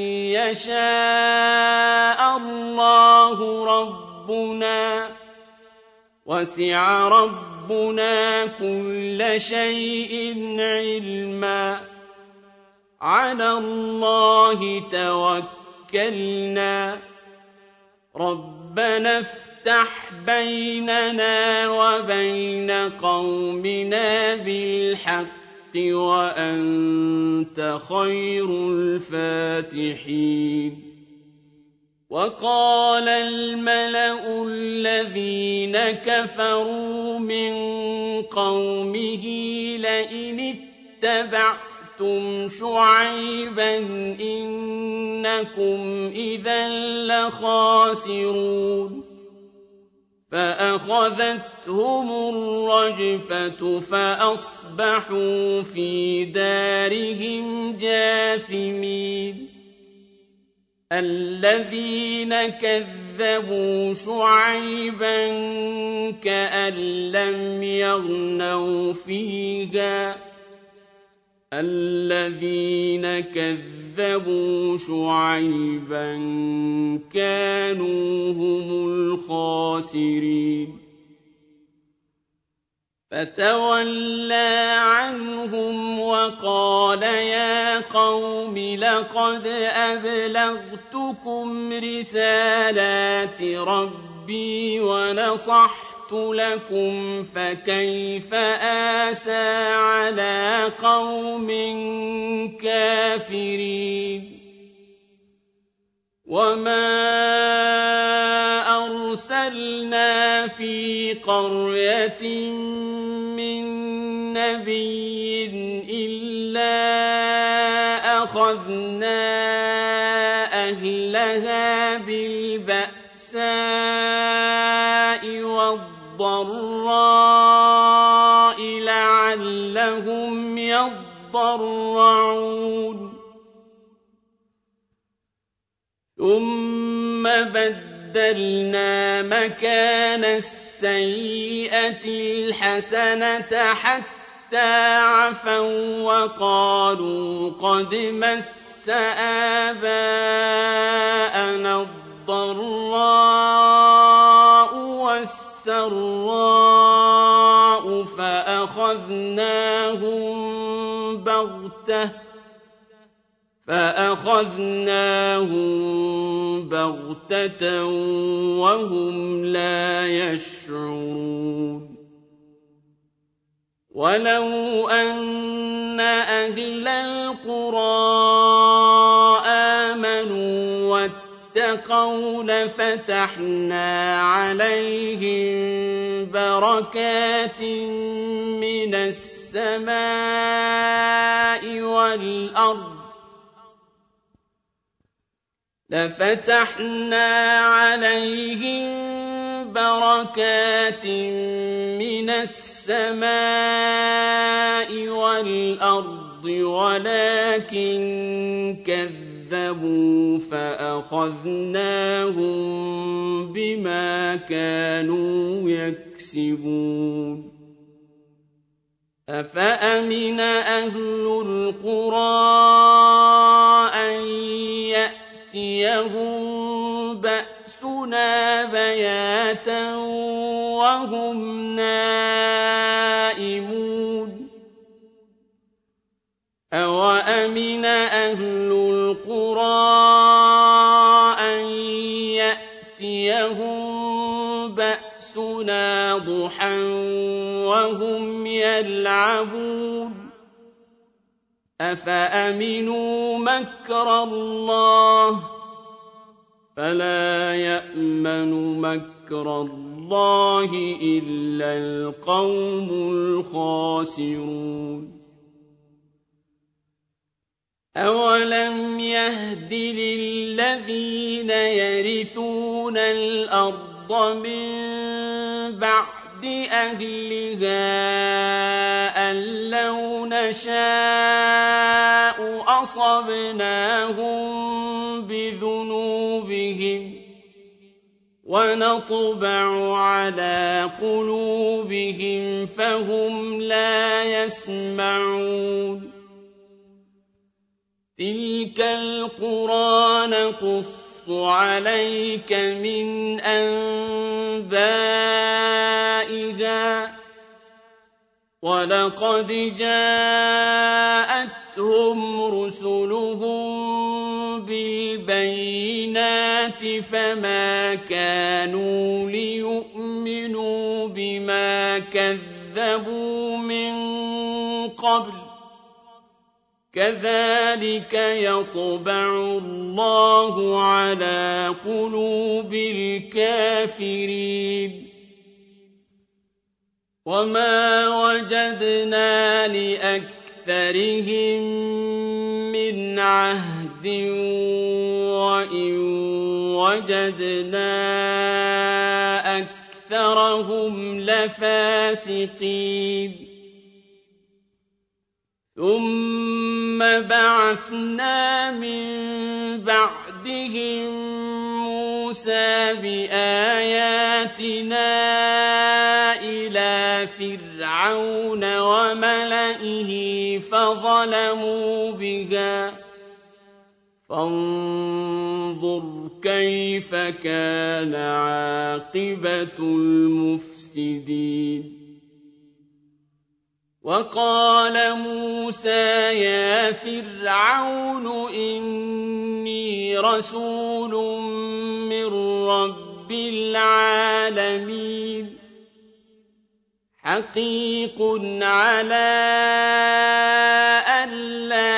يَشَاءَ اللَّهُ رَبُّنَا ۚ وَسِعَ رَبُّنَا كُلَّ شَيْءٍ عِلْمًا ۚ عَلَى اللَّهِ تَوَكَّلْنَا ۚ رَبَّنَا افْتَحْ بَيْنَنَا وَبَيْنَ قَوْمِنَا بِالْحَقِّ وَأَنتَ خَيْرُ الْفَاتِحِينَ وَقَالَ الْمَلَأُ الَّذِينَ كَفَرُوا مِن قَوْمِهِ لَئِنِ اتَّبَعْتُمْ شُعَيْبًا إِنَّكُمْ إِذًا لَّخَاسِرُونَ فَأَخَذَتْهُمُ الرَّجْفَةُ فَأَصْبَحُوا فِي دَارِهِمْ جَاثِمِينَ الَّذِينَ كَذَّبُوا شُعَيْبًا كَأَن لَّمْ يَغْنَوْا فِيهَا ۚ الَّذِينَ كَذَّبُوا شُعَيْبًا كَانُوا هُمُ الْخَاسِرِينَ فَتَوَلَّىٰ عَنْهُمْ وَقَالَ يَا قَوْمِ لَقَدْ أَبْلَغْتُكُمْ رِسَالَاتِ رَبِّي وَنَصَحْتُ لَكُمْ فَكَيْفَ آسَىٰ عَلَىٰ قَوْمٍ كَافِرِينَ وَمَا أَرْسَلْنَا فِي قَرْيَةٍ مِّن نَّبِيٍّ إِلَّا أَخَذْنَا أَهْلَهَا بِالْبَأْسَاءِ وَالضَّرَّاءِ لَعَلَّهُمْ يَضَّرَّعُونَ ثُمَّ بَدَّلْنَا مَكَانَ السَّيِّئَةِ الْحَسَنَةَ حَتَّىٰ عَفَوا وَّقَالُوا قَدْ مَسَّ آبَاءَنَا الضَّرَّاءُ وَالسَّرَّاءُ فَأَخَذْنَاهُم بَغْتَةً فَأَخَذْنَاهُم بَغْتَةً وَهُمْ لَا يَشْعُرُونَ وَلَوْ أَنَّ أَهْلَ الْقُرَىٰ آمَنُوا وَاتَّقَوْا لَفَتَحْنَا عَلَيْهِم بَرَكَاتٍ مِّنَ السَّمَاءِ وَالْأَرْضِ لَفَتَحْنَا عَلَيْهِم بَرَكَاتٍ مِّنَ السَّمَاءِ وَالْأَرْضِ ولكن كذبوا فأخذناهم بما كانوا يكسبون أفأمن أهل القرى أن يأتيهم بأسنا بياتا وهم نائمون أوأمن أهل القرى أن يأتيهم بأسنا ضحى وهم يلعبون أفأمنوا مكر الله فلا يأمن مكر الله إلا القوم الخاسرون أولم يهد للذين يرثون الأرض من بعد أهلها أن لو نشاء أصبناهم بذنوبهم ونطبع على قلوبهم فهم لا يسمعون تلك القرى نقص عليك من أنبائها ولقد جاءتهم رسلهم بالبينات فما كانوا ليؤمنوا بما كذبوا من قبل كذلك يطبع الله على قلوب الكافرين وما وجدنا لأكثرهم من عهد وإن وجدنا أكثرهم لفاسقين ثم بعثنا من بعدهم موسى بآياتنا إلى فرعون وملئه فظلموا بها فانظر كيف كان عاقبة المفسدين وقال موسى يا فرعون إني رسول من رب العالمين حقيق على ألا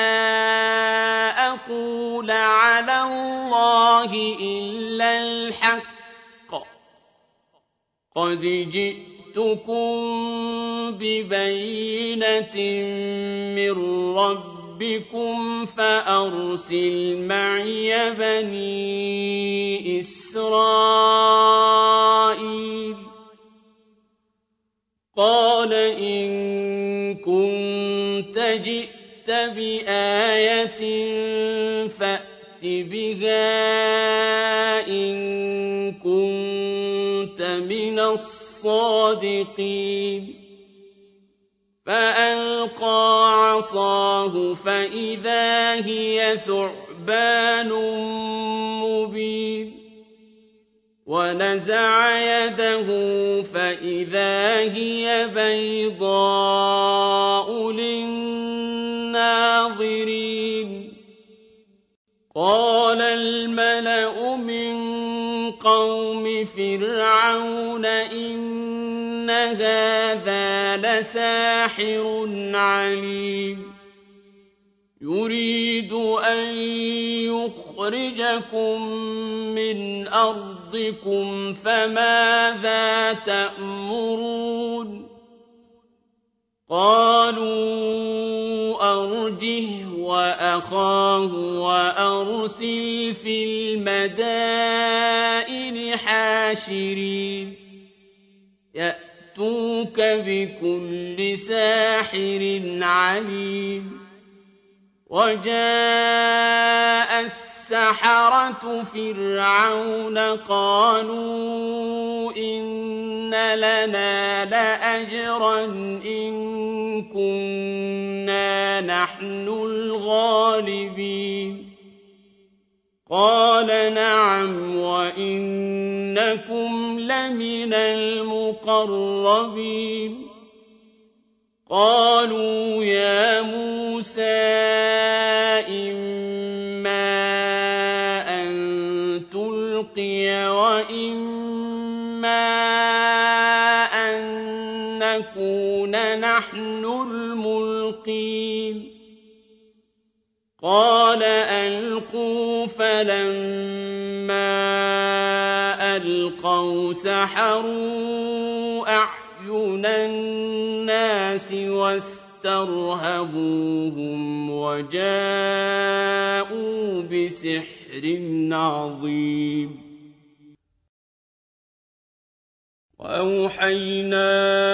أقول على الله إلا الحق قد جئتكم ببينة من ربكم فأرسل معي بني إسرائيل قال إن كنت جئت بآية فأت بها إن كنت من الصادقين فألقى عصاه فإذا هي ثعبان مبين ونزع يده فإذا هي بيضاء للناظرين قال الملأ من قوم فرعون إن هذا لساحر عليم يريد أن يخرجكم من أرضكم فماذا تأمرون قالوا أرجه وأخاه وأرسل في المدائن حاشرين يأتوك بكل ساحر عليم وَجَاءَ السَّحَرَةُ فِرْعَوْنَ قَالُوا إِنَّ لَنَا لَأَجْرًا إِن كُنَّا نَحْنُ الْغَالِبِينَ قَالَ نَعَمْ وَإِنَّكُمْ لَمِنَ الْمُقَرَّبِينَ قَالُوا يَا مُوسَىٰ إِمَّا أَن تُلْقِيَ وَإِمَّا أَن نَّكُونَ نَحْنُ الْمُلْقِينَ قَالَ أَلْقُوا فَلَمَّا أَلْقَوْا سَحَرُوا أَعْيُنَ النَّاسِ وَاسْتَرْهَبُوهُمْ وَجَاءُوا بِسِحْرٍ عَظِيمٍ وَأَوْحَيْنَا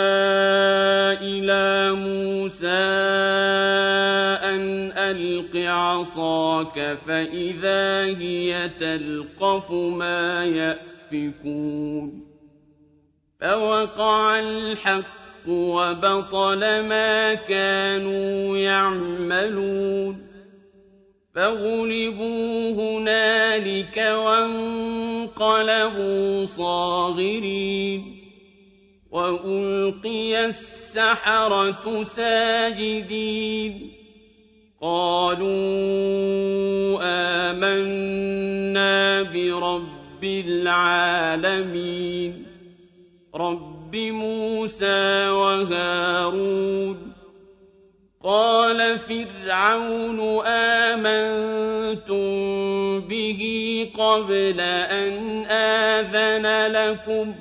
إِلَىٰ مُوسَىٰ أَنْ أَلْقِ عَصَاكَ فَإِذَا هِيَ تَلْقَفُ مَا يَأْفِكُونَ فَوَقَعَ الْحَقُّ وَبَطَلَ مَا كَانُوا يَعْمَلُونَ فَغُلِبُوا هُنَالِكَ وَانقَلَبُوا صَاغِرِينَ وَأُلْقِيَ السَّحَرَةُ سَاجِدِينَ قَالُوا آمَنَّا بِرَبِّ الْعَالَمِينَ رَبِّ مُوسَىٰ وَهَارُونَ قَالَ فِرْعَوْنُ آمَنتُم بِهِ قَبْلَ أَنْ آذَنَ لَكُمْ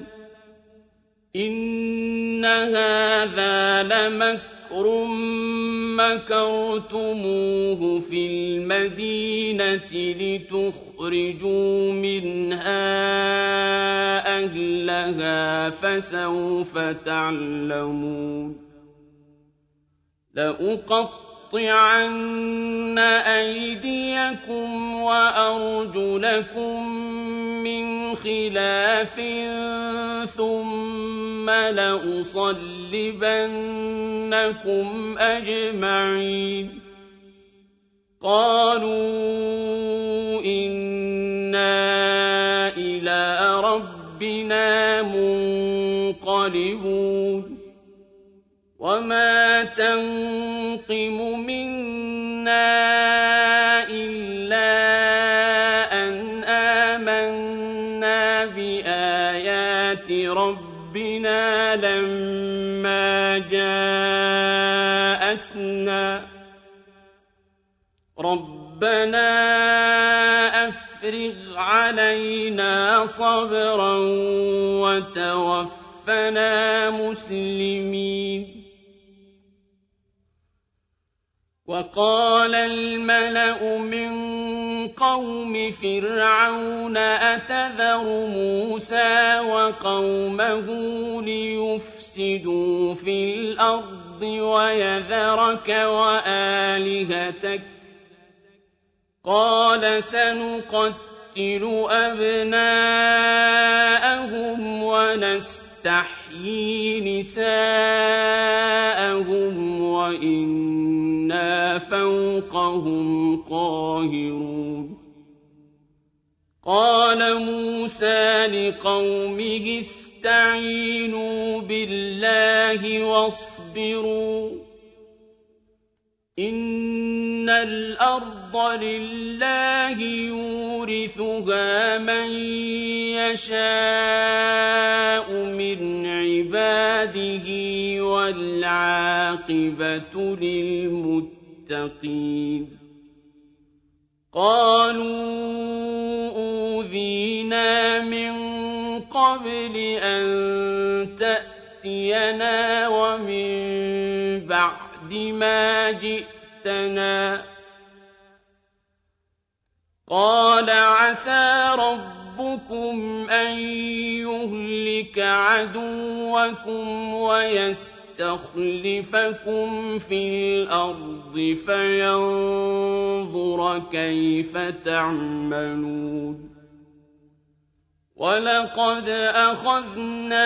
إِنَّ هَٰذَا لَمَكْرٌ مَّكَرْتُمُوهُ فِي الْمَدِينَةِ لِتُخْرِجُوا مِنْهَا أَهْلَهَا فَسَوْفَ تَعْلَمُونَ لَأُقَطِّعَنَّ أَيْدِيَكُمْ وَأَرْجُلَكُم مِّنْ خِلَافٍ ثُمَّ لَأُصَلِّبَنَّكُمْ أَجْمَعِينَ قَالُوا إِنَّا إِلَىٰ رَبِّنَا مُنقَلِبُونَ وَمَا تَنقِمُ مِنَّا إِلَّا أَنْ آمَنَّا بِآيَاتِ رَبِّنَا لَمَّا جَاءَتْنَا رَبَّنَا أَفْرِغْ عَلَيْنَا صَبْرًا وَتَوَفَّنَا مُسْلِمِينَ وَقَالَ الْمَلَأُ مِن قَوْمِ فِرْعَوْنَ أَتَذَرُ مُوسَىٰ وَقَوْمَهُ لِيُفْسِدُوا فِي الْأَرْضِ وَيَذَرَكَ وَآلِهَتَكَ ۚ قَالَ سَنُقَتِّلُ أَبْنَاءَهُمْ وَنَسْتَحْيِي نِسَاءَهُمْ وَإِنَّا فَوْقَهُمْ قَاهِرُونَ قَالَ مُوسَىٰ لِقَوْمِهِ اسْتَعِينُوا بِاللَّهِ وَاصْبِرُوا إِنَّ الْأَرْضَ لِلَّهِ يُورِثُهَا مَن يَشَاءُ مِنْ عِبَادِهِ وَالْعَاقِبَةُ لِلْمُتَّقِينَ قَالُوا أُوذِينَا مِن قَبْلِ أَن تَأْتِيَنَا وَمِن بَعْدِ مَا جِئْتَنَا قَالَ عَسَىٰ رَبُّكُمْ أَن يُهْلِكَ عَدُوَّكُمْ وَيَسْتَخْلِفَكُمْ ويستخلفكم في الأرض فينظر كيف تعملون وَلَقَدْ أَخَذْنَا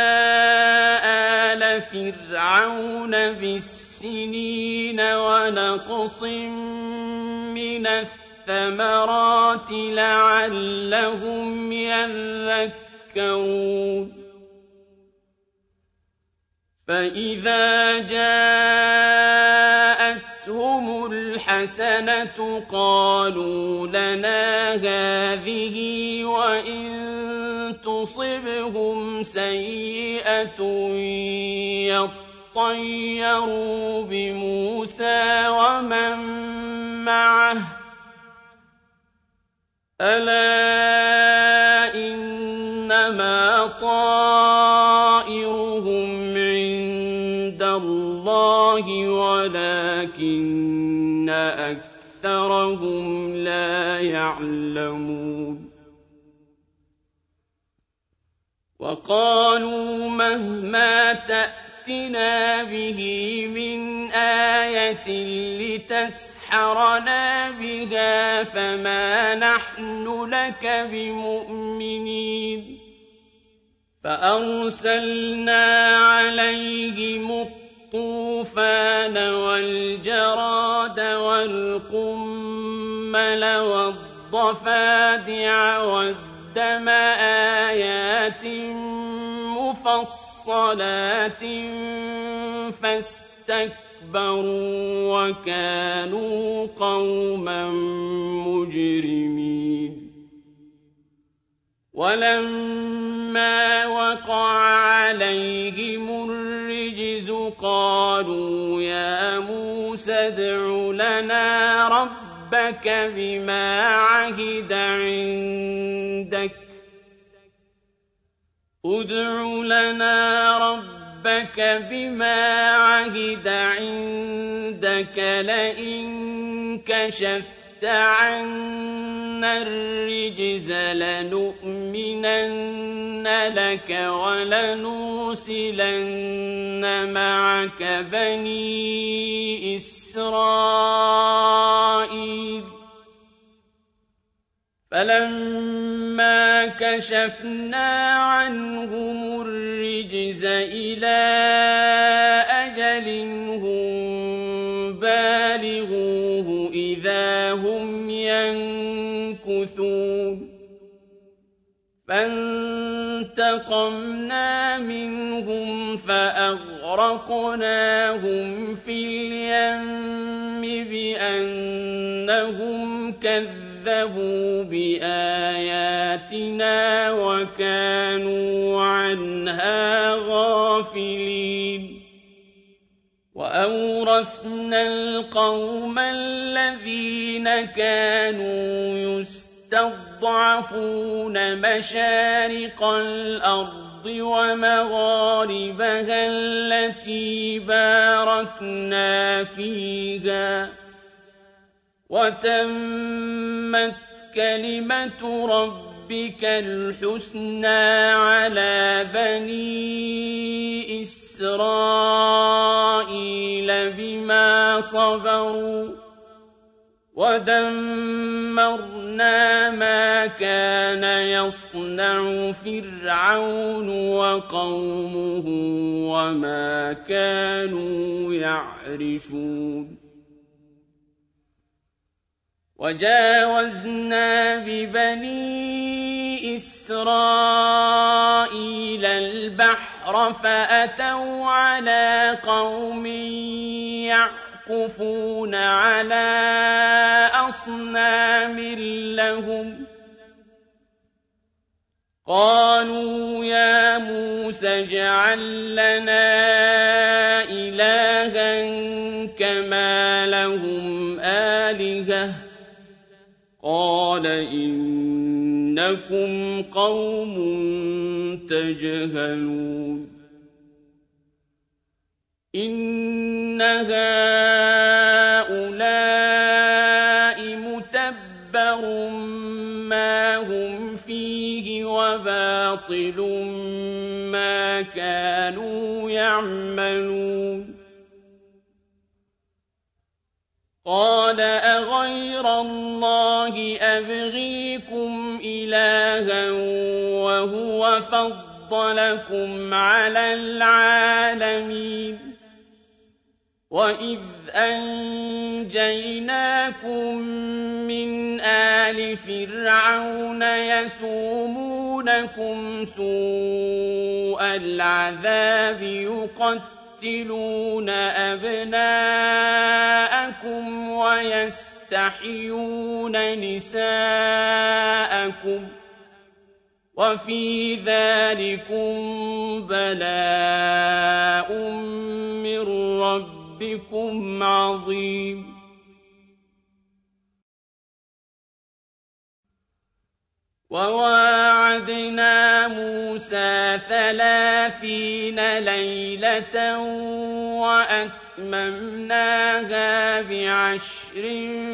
آلَ فِرْعَوْنَ بِالسِّنِينَ وَنَقْصٍ مِّنَ الثَّمَرَاتِ لَعَلَّهُمْ يَذَّكَّرُونَ فَإِذَا جَاءَتْهُمُ الْحَسَنَةُ قَالُوا لَنَا هَٰذِهِ وَإِن تُصِبْهُمْ سَيِّئَةٌ يَطَّيَّرُوا بِمُوسَىٰ وَمَن مَّعَهُ ۗ أَلَا إِنَّمَا طَائِرُهُمْ عِندَ اللَّهِ وَلَٰكِنَّ أَكْثَرَهُمْ لَا يَعْلَمُونَ وَقَالُوا مَهْمَا تَأْتِنَا بِهِ مِنْ آيَةٍ لِتَسْحَرَنَا بِهَا فَمَا نَحْنُ لَكَ بِمُؤْمِنِينَ فَأَرْسَلْنَا عَلَيْهِمُ الطُّوفَانَ وَالْجَرَادَ وَالْقُمَّلَ وَالضَّفَادِعَ وَالدَّمَ آيَاتٍ مُّفَصَّلَاتٍ فَاسْتَكْبَرُوا وَكَانُوا قَوْمًا مُّجْرِمِينَ وَلَمَّا وَقَعَ عَلَيْهِمُ الرِّجْزُ قَالُوا يَا مُوسَى ادْعُ لَنَا رَبَّكَ بِمَا عَهِدَ عِندَكَ ادْعُ لَنَا رَبَّكَ بِمَا عَهِدَ عِندَكَ لَئِن كَشَفْتَ عَنَّا الرِّجْزَ لَنُؤْمِنَنَّ لَكَ وَلَنُرْسِلَنَّ مَعَكَ بَنِي إِسْرَائِيلَ فَلَمَّا كَشَفْنَا عَنْهُمُ الرِّجْزَ إِلَىٰ أَجَلٍ هُم بَالِغُوهُ إِذَا هُمْ يَنكُثُونَ فَانتَقَمْنَا مِنْهُمْ فَأَغْرَقْنَاهُمْ فِي الْيَمِّ بِأَنَّهُمْ كَذَّبُوا بِآيَاتِنَا وَكَانُوا عَنْهَا غَافِلِينَ وَأَوْرَثْنَا الْقَوْمَ الَّذِينَ كَانُوا يُسْتَضْعَفُونَ مَشَارِقَ الْأَرْضِ وَمَغَارِبَهَا الَّتِي بَارَكْنَا فِيهَا وَتَمَّتْ كَلِمَةُ رَبِّكَ الْحُسْنَىٰ عَلَىٰ بَنِي إِسْرَائِيلَ بِمَا صَبَرُوا وَدَمَّرْنَا مَا كَانَ يَصْنَعُ فِرْعَوْنُ وَقَوْمُهُ وَمَا كَانُوا يَعْرِشُونَ وَجَاوَزْنَا بِبَنِي إِسْرَائِيلَ الْبَحْرَ فَأَتَوْا عَلَىٰ قَوْمٍ يَعْكُفُونَ عَلَىٰ أَصْنَامٍ لَّهُمْ قَالُوا يَا مُوسَى اجْعَل لَّنَا إِلَٰهًا كَمَا لَهُمْ آلِهَةٌ قَالَ إِنَّكُمْ قَوْمٌ تَجْهَلُونَ إِنَّ هَٰؤُلَاءِ مُتَبَّرٌ مَّا هُمْ فِيهِ فِيهِ وَبَاطِلٌ مَّا كَانُوا يَعْمَلُونَ قَالَ أَغَيْرَ اللَّهِ أَبْغِيكُمْ إِلَٰهًا وَهُوَ فَضَّلَكُمْ عَلَى الْعَالَمِينَ وَإِذْ أَنجَيْنَاكُم مِّنْ آلِ فِرْعَوْنَ يَسُومُونَكُمْ سُوءَ الْعَذَابِ يُقَتِّلُونَ أَبْنَاءَكُمْ وَيَسْتَحْيُونَ نِسَاءَكُمْ وَفِي ذَٰلِكُم بَلَاءٌ مِّن رَّبِّكُمْ عَظِيمٌ وَوَاعَدْنَا مُوسَىٰ ثَلَاثِينَ لَيْلَةً وَأَتْمَمْنَاهَا بِعَشْرٍ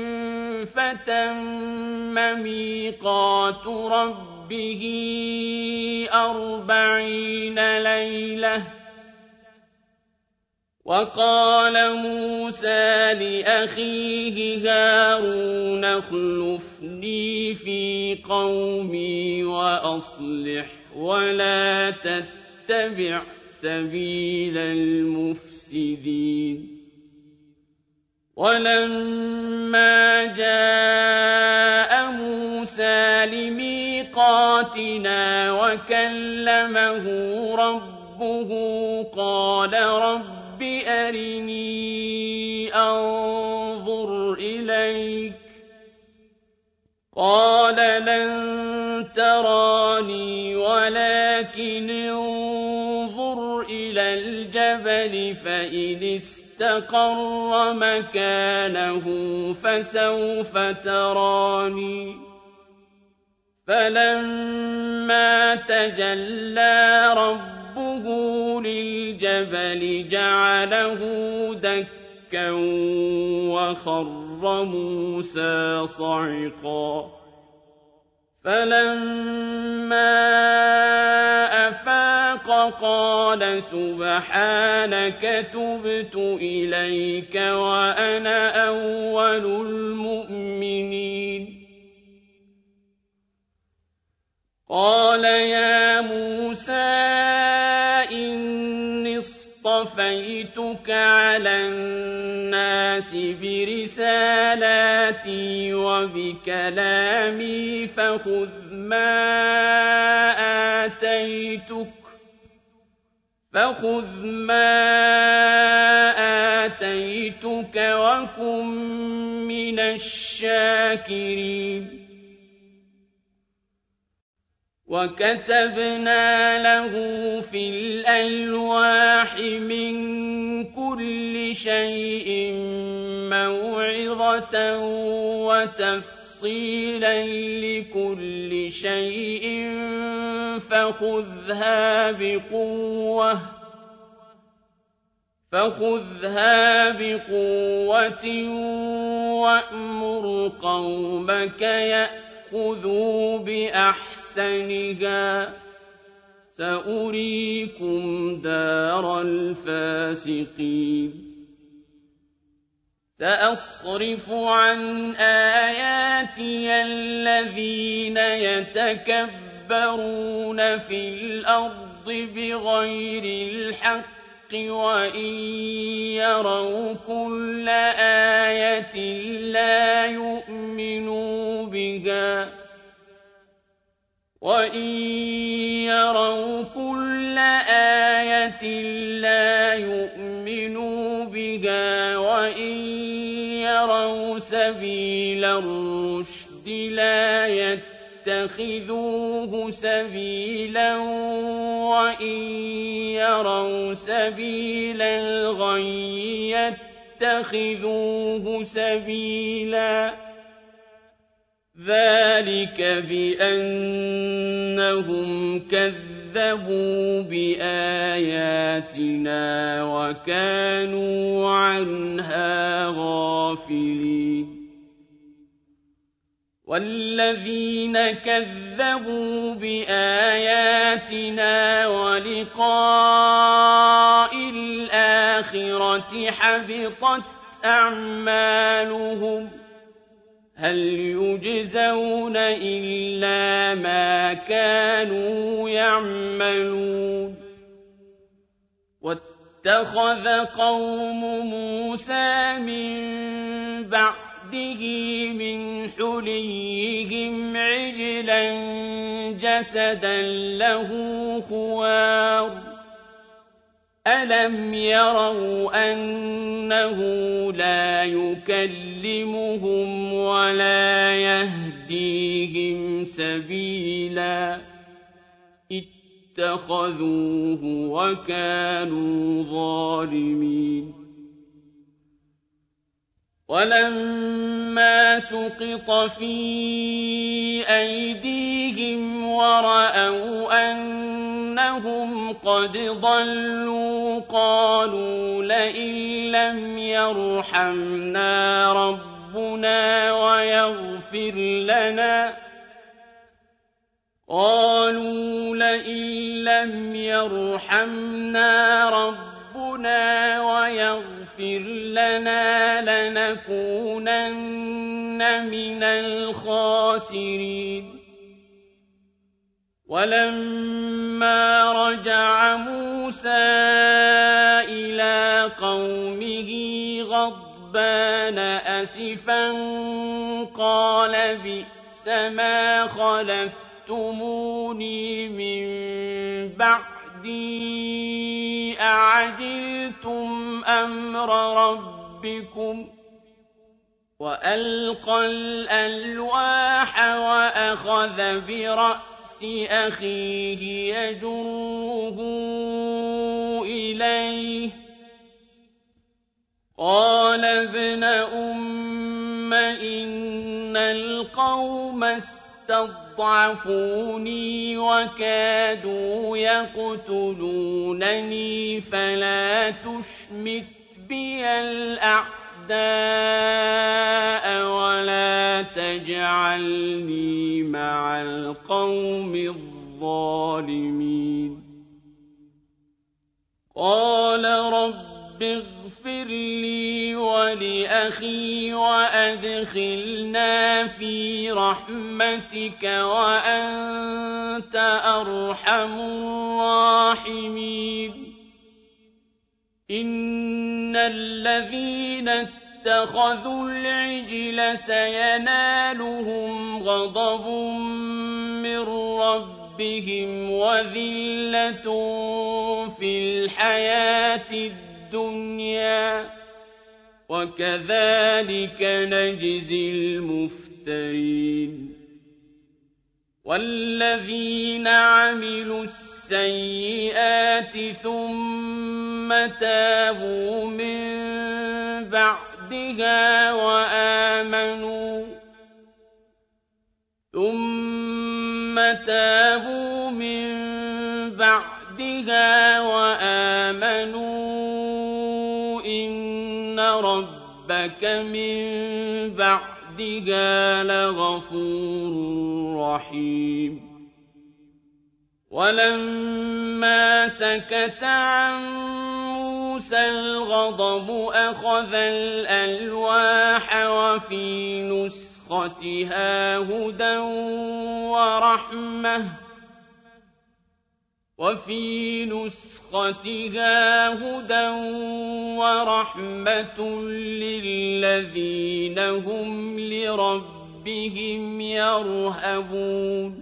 فَتَمَّ مِيقَاتُ رَبِّهِ أَرْبَعِينَ لَيْلَةً ۚ وَقَالَ مُوسَىٰ لِأَخِيهِ هَارُونَ اخْلُفْنِي فِي قَوْمِي وَأَصْلِحْ وَلَا تَتَّبِعْ سَبِيلَ الْمُفْسِدِينَ وَلَمَّا جَاءَ مُوسَىٰ لِمِيقَاتِنَا وَكَلَّمَهُ رَبُّهُ قَالَ رَبِّ أَرِنِي أَنظُرْ إِلَيْكَ ۚ قَالَ لَن تَرَانِي وَلَٰكِنِ انظُرْ إِلَى الْجَبَلِ فَإِنِ اسْتَقَرَّ مَكَانَهُ فَسَوْفَ تَرَانِي ۚ فَلَمَّا تَجَلَّىٰ رَبُّهُ لِلْجَبَلِ جَعَلَهُ دَكًّا وَخَرَّ مُوسَىٰ صَعِقًا فَلَمَّا أَفَاقَ قَالَ سُبْحَانَكَ تُبْتُ إِلَيْكَ وَأَنَا أَوَّلُ الْمُؤْمِنِينَ قَالَ يَا مُوسَىٰ إِنِّي اصْطَفَيْتُكَ عَلَى النَّاسِ بِرِسَالَاتِي وَبِكَلَامِي فَخُذْ مَا آتَيْتُكَ فَخُذْ مَا آتَيْتُكَ وَكُن مِّنَ الشَّاكِرِينَ وَكَتَبْنَا لَهُ فِي الْأَلْوَاحِ مِن كُلِّ شَيْءٍ مَّوْعِظَةً وَتَفْصِيلًا لِّكُلِّ شَيْءٍ فَخُذْهَا بِقُوَّةٍ فَخُذْهَا بِقُوَّةٍ وَأْمُرْ قَوْمَكَ يَأْخُذُوا بِأَحْسَنِهَا ۚ سَأُرِيكُمْ دَارَ الْفَاسِقِينَ سَأَصْرِفُ عَنْ آيَاتِيَ الَّذِينَ يَتَكَبَّرُونَ فِي الْأَرْضِ بِغَيْرِ الْحَقِّ وَإِن يَرَوْا كُلَّ آيَةٍ لَّا يُؤْمِنُوا بِهَا وَإِن يَرَوْا كُلَّ آيَةٍ لَّا يُؤْمِنُوا بِهَا وَإِن يَرَوْا سَبِيلَ الرُّشْدِ لَا يَتَّخِذُوهُ سَبِيلًا وَإِن يَرَوْا سَبِيلَ الْغَيِّ يَتَّخِذُوهُ سَبِيلًا ۚ ذَٰلِكَ بِأَنَّهُمْ كَذَّبُوا بِآيَاتِنَا وَكَانُوا عَنْهَا غَافِلِينَ وَالَّذِينَ كَذَّبُوا بِآيَاتِنَا وَلِقَاءِ الْآخِرَةِ حَبِطَتْ أَعْمَالُهُمْ هَلْ يُجْزَوْنَ إِلَّا مَا كَانُوا يَعْمَلُونَ وَاتَّخَذَ قَوْمُ مُوسَىٰ مِن بَعْدِهِ مِنْ حُلِيِّهِمْ عِجْلًا جَسَدًا لَّهُ خُوَارٌ ۚ أَلَمْ يَرَوْا أَنَّهُ لَا يُكَلِّمُهُمْ وَلَا يَهْدِيهِمْ سَبِيلًا اتَّخَذُوهُ وَكَانُوا ظَالِمِينَ وَلَمَّا سُقِطَ فِي أَيْدِيهِمْ وَرَأَوْا أَنَّهُمْ قَدْ ضَلُّوا قَالُوا لَئِن لَّمْ يَرْحَمْنَا رَبُّنَا وَيَغْفِرْ لَنَا قَالُوا لَئِن لَّمْ يَرْحَمْنَا رَبُّنَا وَيَغْفِرْ لَنَا لَنَكُونَنَّ مِنَ الْخَاسِرِينَ وَلَمَّا رَجَعَ مُوسَىٰ إِلَىٰ قَوْمِهِ غَضْبَانَ أَسِفًا قَالَ بِئْسَ مَا خَلَفْتُمُونِي مِن بَعْدِي أَعَجِلْتُمْ أَمْرَ رَبِّكُمْ ۖ وَأَلْقَى الْأَلْوَاحَ وَأَخَذَ بِرَأْسِ أَخِيهِ يَجُرُّهُ إِلَيْهِ ۚ قَالَ ابْنَ أُمَّ إِنَّ الْقَوْمَ اسْتَضْعَفُونِي وَكَادُوا يَقْتُلُونَنِي فَلَا تُشْمِتْ بِيَ الْأَعْدَاءَ وَلَا تَجْعَلْنِي مَعَ الْقَوْمِ الظَّالِمِينَ قَالَ رَبِّ اغْفِرْ لِي وَلِأَخِي وَأَدْخِلْنَا فِي رَحْمَتِكَ وَأَنتَ أَرْحَمُ الرَّاحِمِينَ إِنَّ الَّذِينَ اتَّخَذُوا الْعِجْلَ سَيَنَالُهُمْ غَضَبٌ مِّن رَّبِّهِمْ وَذِلَّةٌ فِي الْحَيَاةِ الدُّنْيَا ۚ وَكَذَٰلِكَ نَجْزِي الْمُفْتَرِينَ وَالَّذِينَ عَمِلُوا السَّيِّئَاتِ ثُمَّ تَابُوا مِن بَعْدِهَا وَآمَنُوا ثُمَّ تَابُوا مِن بَعْدِهَا وَآمَنُوا إِنَّ رَبَّكَ مِن بَعْدِهَا لَغَفُورٌ رَّحِيمٌ وَلَمَّا سَكَتَ عَن مُّوسَى الْغَضَبُ أَخَذَ الْأَلْوَاحَ وَفِي نُسْخَتِهَا هُدًى وَرَحْمَةٌ وفي نسختها هدى ورحمة للذين هم لربهم يرهبون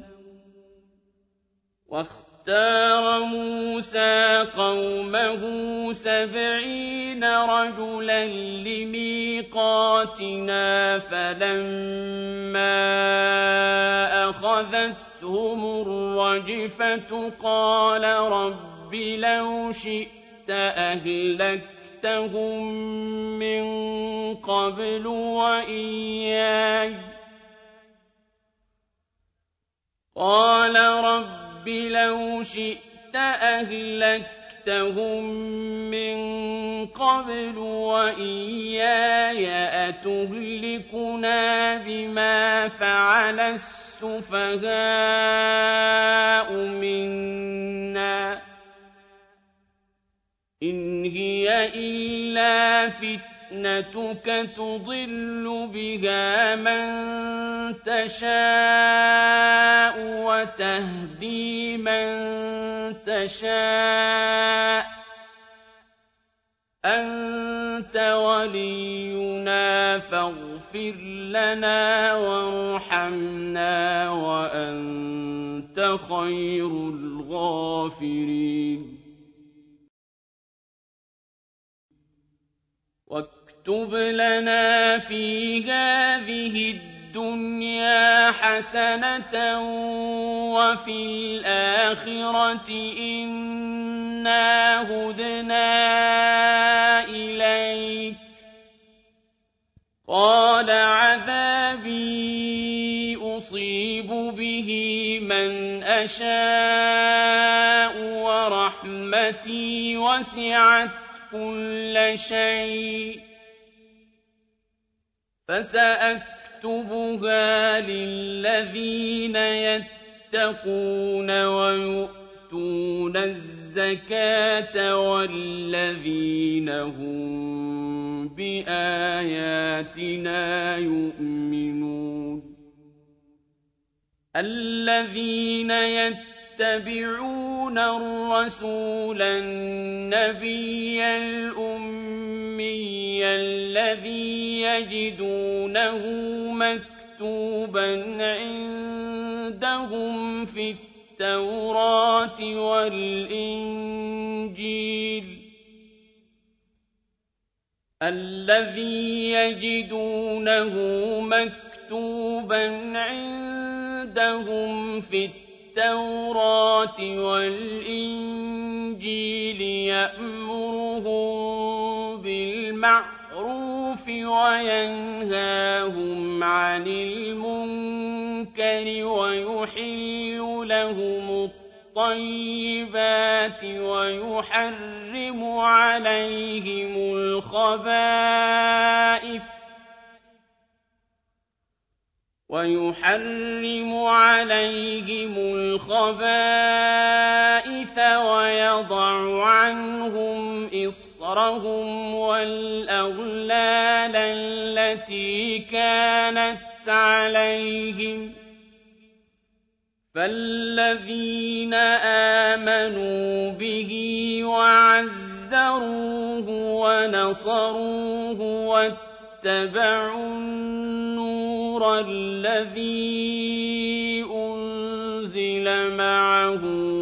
واختار موسى قومه سبعين رجلا لميقاتنا فلما أخذت هم الرجفة قال رب لو شئت أهلكتهم من قبل وإياي قال رب لو شئت أهلكتهم من قَبْلُ وَإِيَّايَ أَتُهْلِكُنَا بِمَا فَعَلَ السُّفَهَاءُ مِنَّا ۖ إِنْ هِيَ إِلَّا فِتْنَتُكَ تُضِلُّ بِهَا مَن تَشَاءُ وَتَهْدِي مَن تَشَاءُ ۖ أَنتَ وَلِيُّنَا فَاغْفِرْ لَنَا وَارْحَمْنَا وَأَنتَ خَيْرُ الْغَافِرِينَ وَاكْتُبْ لَنَا فِي هَٰذِهِ الدُّنْيَا حَسَنَةً وَفِي الْآخِرَةِ إِنَّا هُدْنَا إِلَيْكَ ۚ قَالَ عَذَابِي أُصِيبُ بِهِ مَنْ أَشَاءُ وَرَحْمَتِي وَسِعَتْ كُلَّ شَيْءٍ ۚ فَسَأَكْتُبُهَا لِلَّذِينَ يَتَّقُونَ وَيُؤْتُونَ الزَّكَاةَ وَالَّذِينَ هُم بِآيَاتِنَا يُؤْمِنُونَ الَّذِينَ يَتَّبِعُونَ الرَّسُولَ النَّبِيَّ الْأُمِّيَّ الَّذِي يَجِدُونَهُ مَكْتُوبًا عِندَهُمْ فِي التَّوْرَاةِ وَالْإِنجِيلِ الَّذِي يَجِدُونَهُ مَكْتُوبًا عِندَهُمْ فِي التَّوْرَاةِ وَالْإِنجِيلِ يَأْمُرُهُم بِالْمَعْرُوفِ وَيَنْهَاهُمْ عَنِ الْمُنكَرِ وَيُحِلُّ لَهُمُ الطَّيِّبَاتِ وَيُحَرِّمُ عَلَيْهِمُ الْخَبَائِثَ وَيُحَرِّمُ عَلَيْهِمُ الْخَبَائِثَ وَيَضَعُ عَنْهُمْ إِصْرَهُمْ وَالْأَغْلَالَ الَّتِي كَانَتْ عَلَيْهِمْ ۚ فَالَّذِينَ آمَنُوا بِهِ وَعَزَّرُوهُ وَنَصَرُوهُ وَاتَّبَعُوا النُّورَ الَّذِي أُنزِلَ مَعَهُ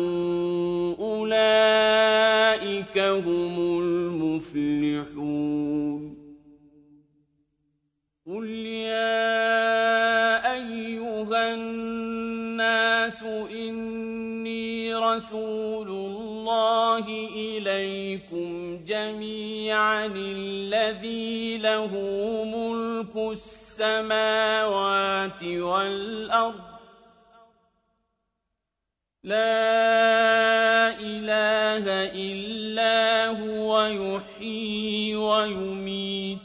أُولَٰئِكَ هُمُ الْمُفْلِحُونَ قُلْ يَا أَيُّهَا النَّاسُ إِنِّي رَسُولُ اللَّهِ إِلَيْكُمْ جَمِيعًا الَّذِي لَهُ مُلْكُ السَّمَاوَاتِ وَالْأَرْضِ ۖ لَا إِلَٰهَ إِلَّا هُوَ يُحْيِي وَيُمِيتُ ۖ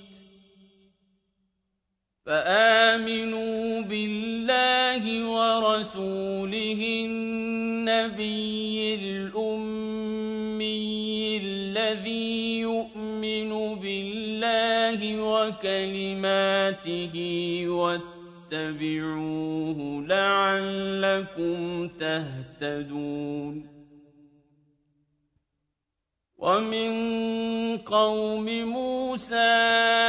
فَآمِنُوا بِاللَّهِ وَرَسُولِهِ النَّبِيِّ الْأُمِّيِّ الَّذِي يُؤْمِنُ بِاللَّهِ وَكَلِمَاتِهِ وَاتَّبِعُوهُ لَعَلَّكُمْ تَهْتَدُونَ وَمِن قَوْمِ مُوسَىٰ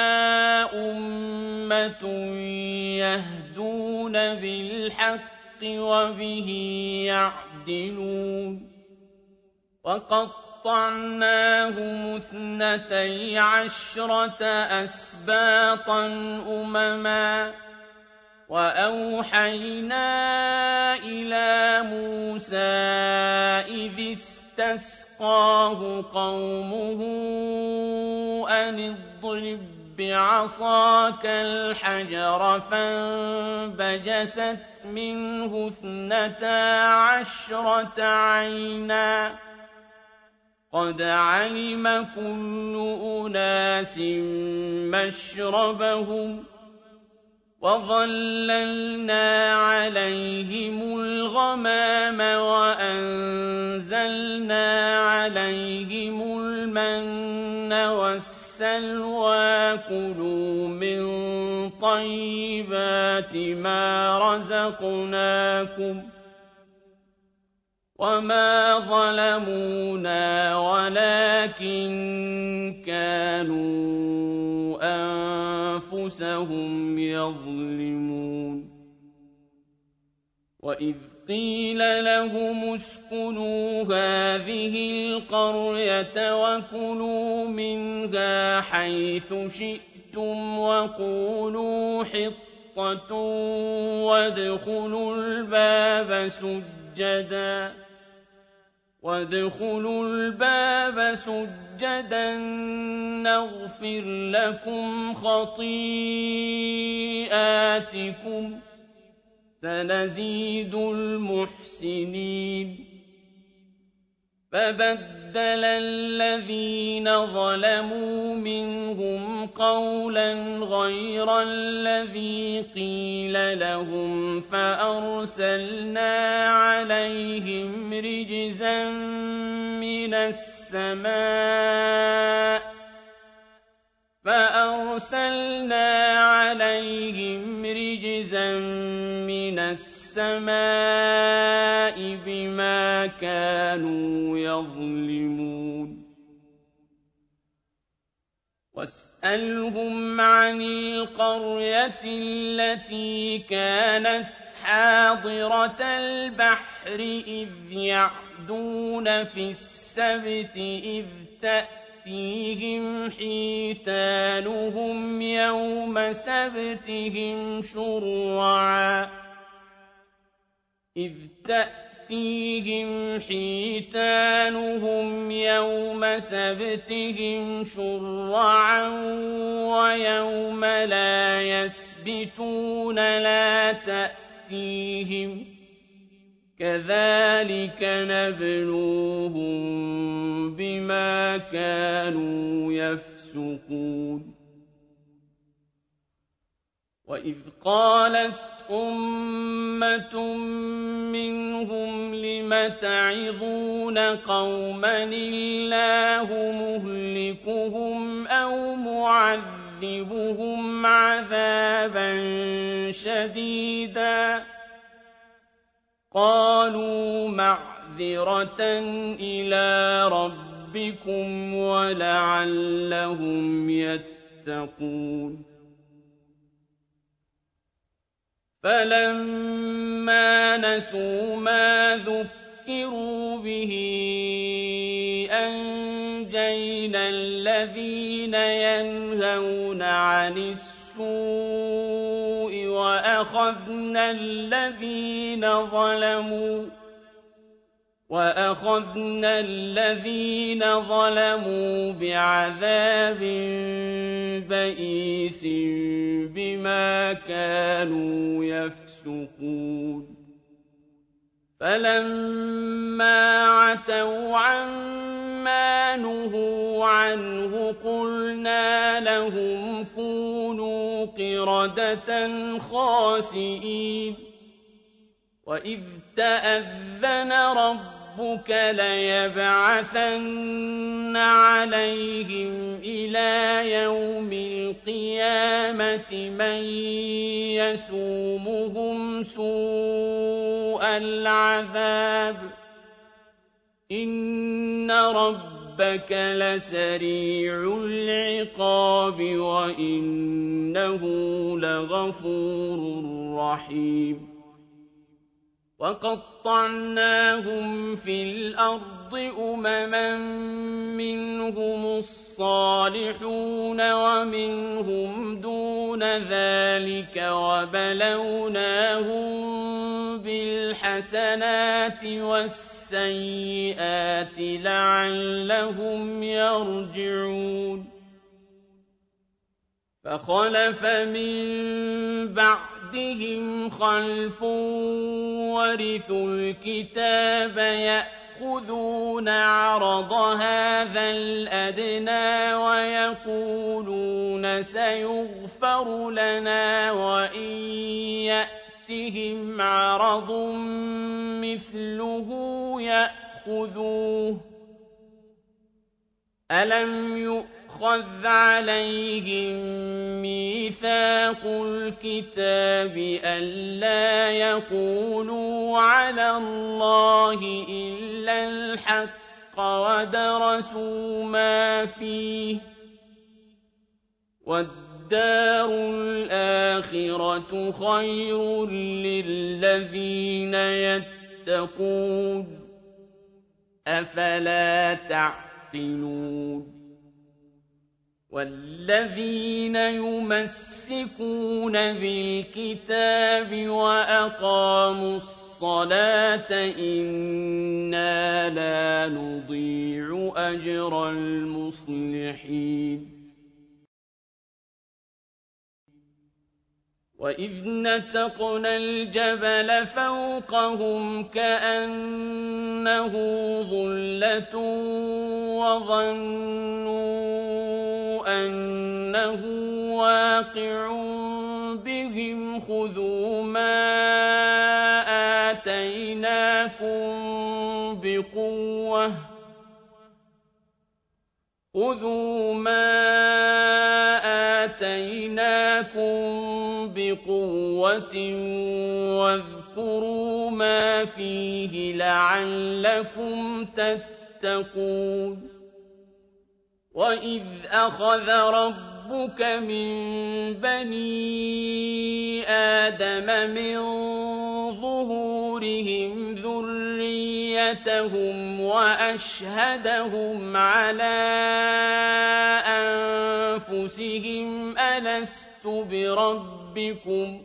أُمَّةٌ يَهْدُونَ بِالْحَقِّ وَبِهِ يَعْدِلُونَ وَقَطَّعْنَاهُمُ اثْنَتَيْ عَشْرَةَ أَسْبَاطًا أُمَمًا ۚ وَأَوْحَيْنَا إِلَىٰ مُوسَىٰ إِذِ اسْتَسْقَاهُ قَوْمُهُ أَنِ اضْرِب بِّعَصَاكَ الْحَجَرَ ۖ فَانبَجَسَتْ مِنْهُ اثْنَتَا عَشْرَةَ عَيْنًا ۖ قد علم كل أناس مشربهم وظللنا عليهم الغمام وأنزلنا عليهم المن والسلوى كلوا من طيبات ما رزقناكم وما ظلمونا ولكن كانوا أنفسهم يظلمون وإذ قيل لهم اسكنوا هذه القرية وكلوا منها حيث شئتم وقولوا حطة وادخلوا الباب سجدا وادخلوا الباب سجدا نغفر لكم خطيئاتكم سنزيد المحسنين فبدل الذين ظلموا منهم قولا غير الذي قيل لهم فأرسلنا عليهم رجزا من السماء فأرسلنا عليهم رجزا من السماء بما كانوا يظلمون واسألهم عن القرية التي كانت حاضرة البحر إذ يعدون في السبت إذ تأتيهم حيتانهم يوم سبتهم شرعا إذ تأتيهم حيتانهم يوم سبتهم شرعا ويوم لا يسبتون لا تأتيهم كذلك نبلوهم بما كانوا يفسقون وإذ قالت أمة منهم لم تعظون قوما الله مهلكهم أو معذبهم عذابا شديدا قالوا معذرة إلى ربكم ولعلهم يتقون فلما نسوا ما ذكروا به أنجينا الذين ينهون عن السوء وأخذنا الذين ظلموا وأخذنا الذين ظلموا بعذاب بئيس بما كانوا يفسقون فلما عتوا عما نهوا عنه قلنا لهم كونوا قردة خاسئين وإذ تأذن ربك ليبعثن عليهم إلى يوم القيامة من يسومهم سوء العذاب إن ربك لسريع العقاب وإنه لغفور رحيم وقطعناهم في الأرض أمما منهم الصالحون ومنهم دون ذلك وبلوناهم بالحسنات والسيئات لعلهم يرجعون فخلف من بعدهم خلف ورثوا الكتاب يأخذون يأخذون عرض هذا الأدنى ويقولون سيغفر لنا وإن يأتهم عرض مثله يأخذوه ألم يؤخذ عليهم ميثاق الكتاب ألا يقولوا على الله إلا الحق ودرسوا ما فيه والدار الآخرة خير للذين يتقون أفلا تعقلون والذين يمسكون بالكتاب وأقاموا الصلاة إنا لا نضيع أجر المصلحين وإذ نتقنا الجبل فوقهم كأنه ظلة وظنوا أنه واقع بهم خذوا ما آتيناكم بقوة خذوا ما آتيناكم بقوة واذكروا ما فيه لعلكم تتقون وإذ أخذ ربك من بني آدم من ظهورهم ذريتهم وأشهدهم على أنفسهم ألست بربكم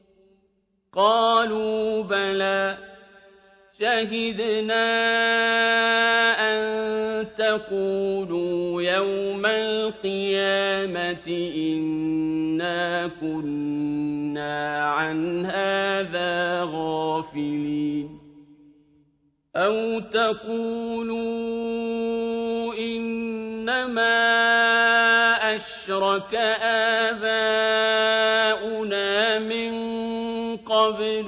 قالوا بلى شهدنا أن تقولوا يوم القيامة إنا كنا عن هذا غافلين أو تقولوا إنما أشرك آباؤنا من قبل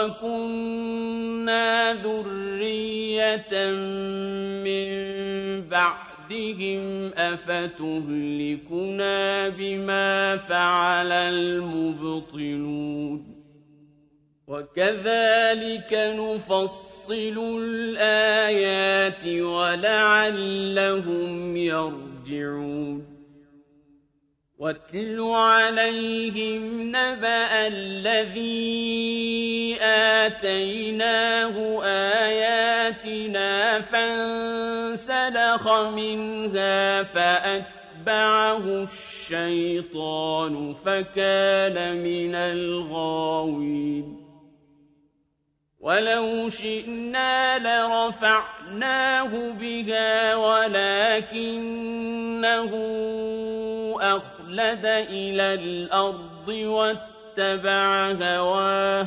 وكنا ذرية من بعدهم أفتهلكنا بما فعل المبطلون وكذلك نفصل الآيات ولعلهم يرجعون واتل عليهم نبأ الذي آتيناه آياتنا فانسلخ منها فأتبعه الشيطان فكان من الغاوين ولو شئنا لرفعناه بها ولكنه أخلد إلى الأرض واتبع هواه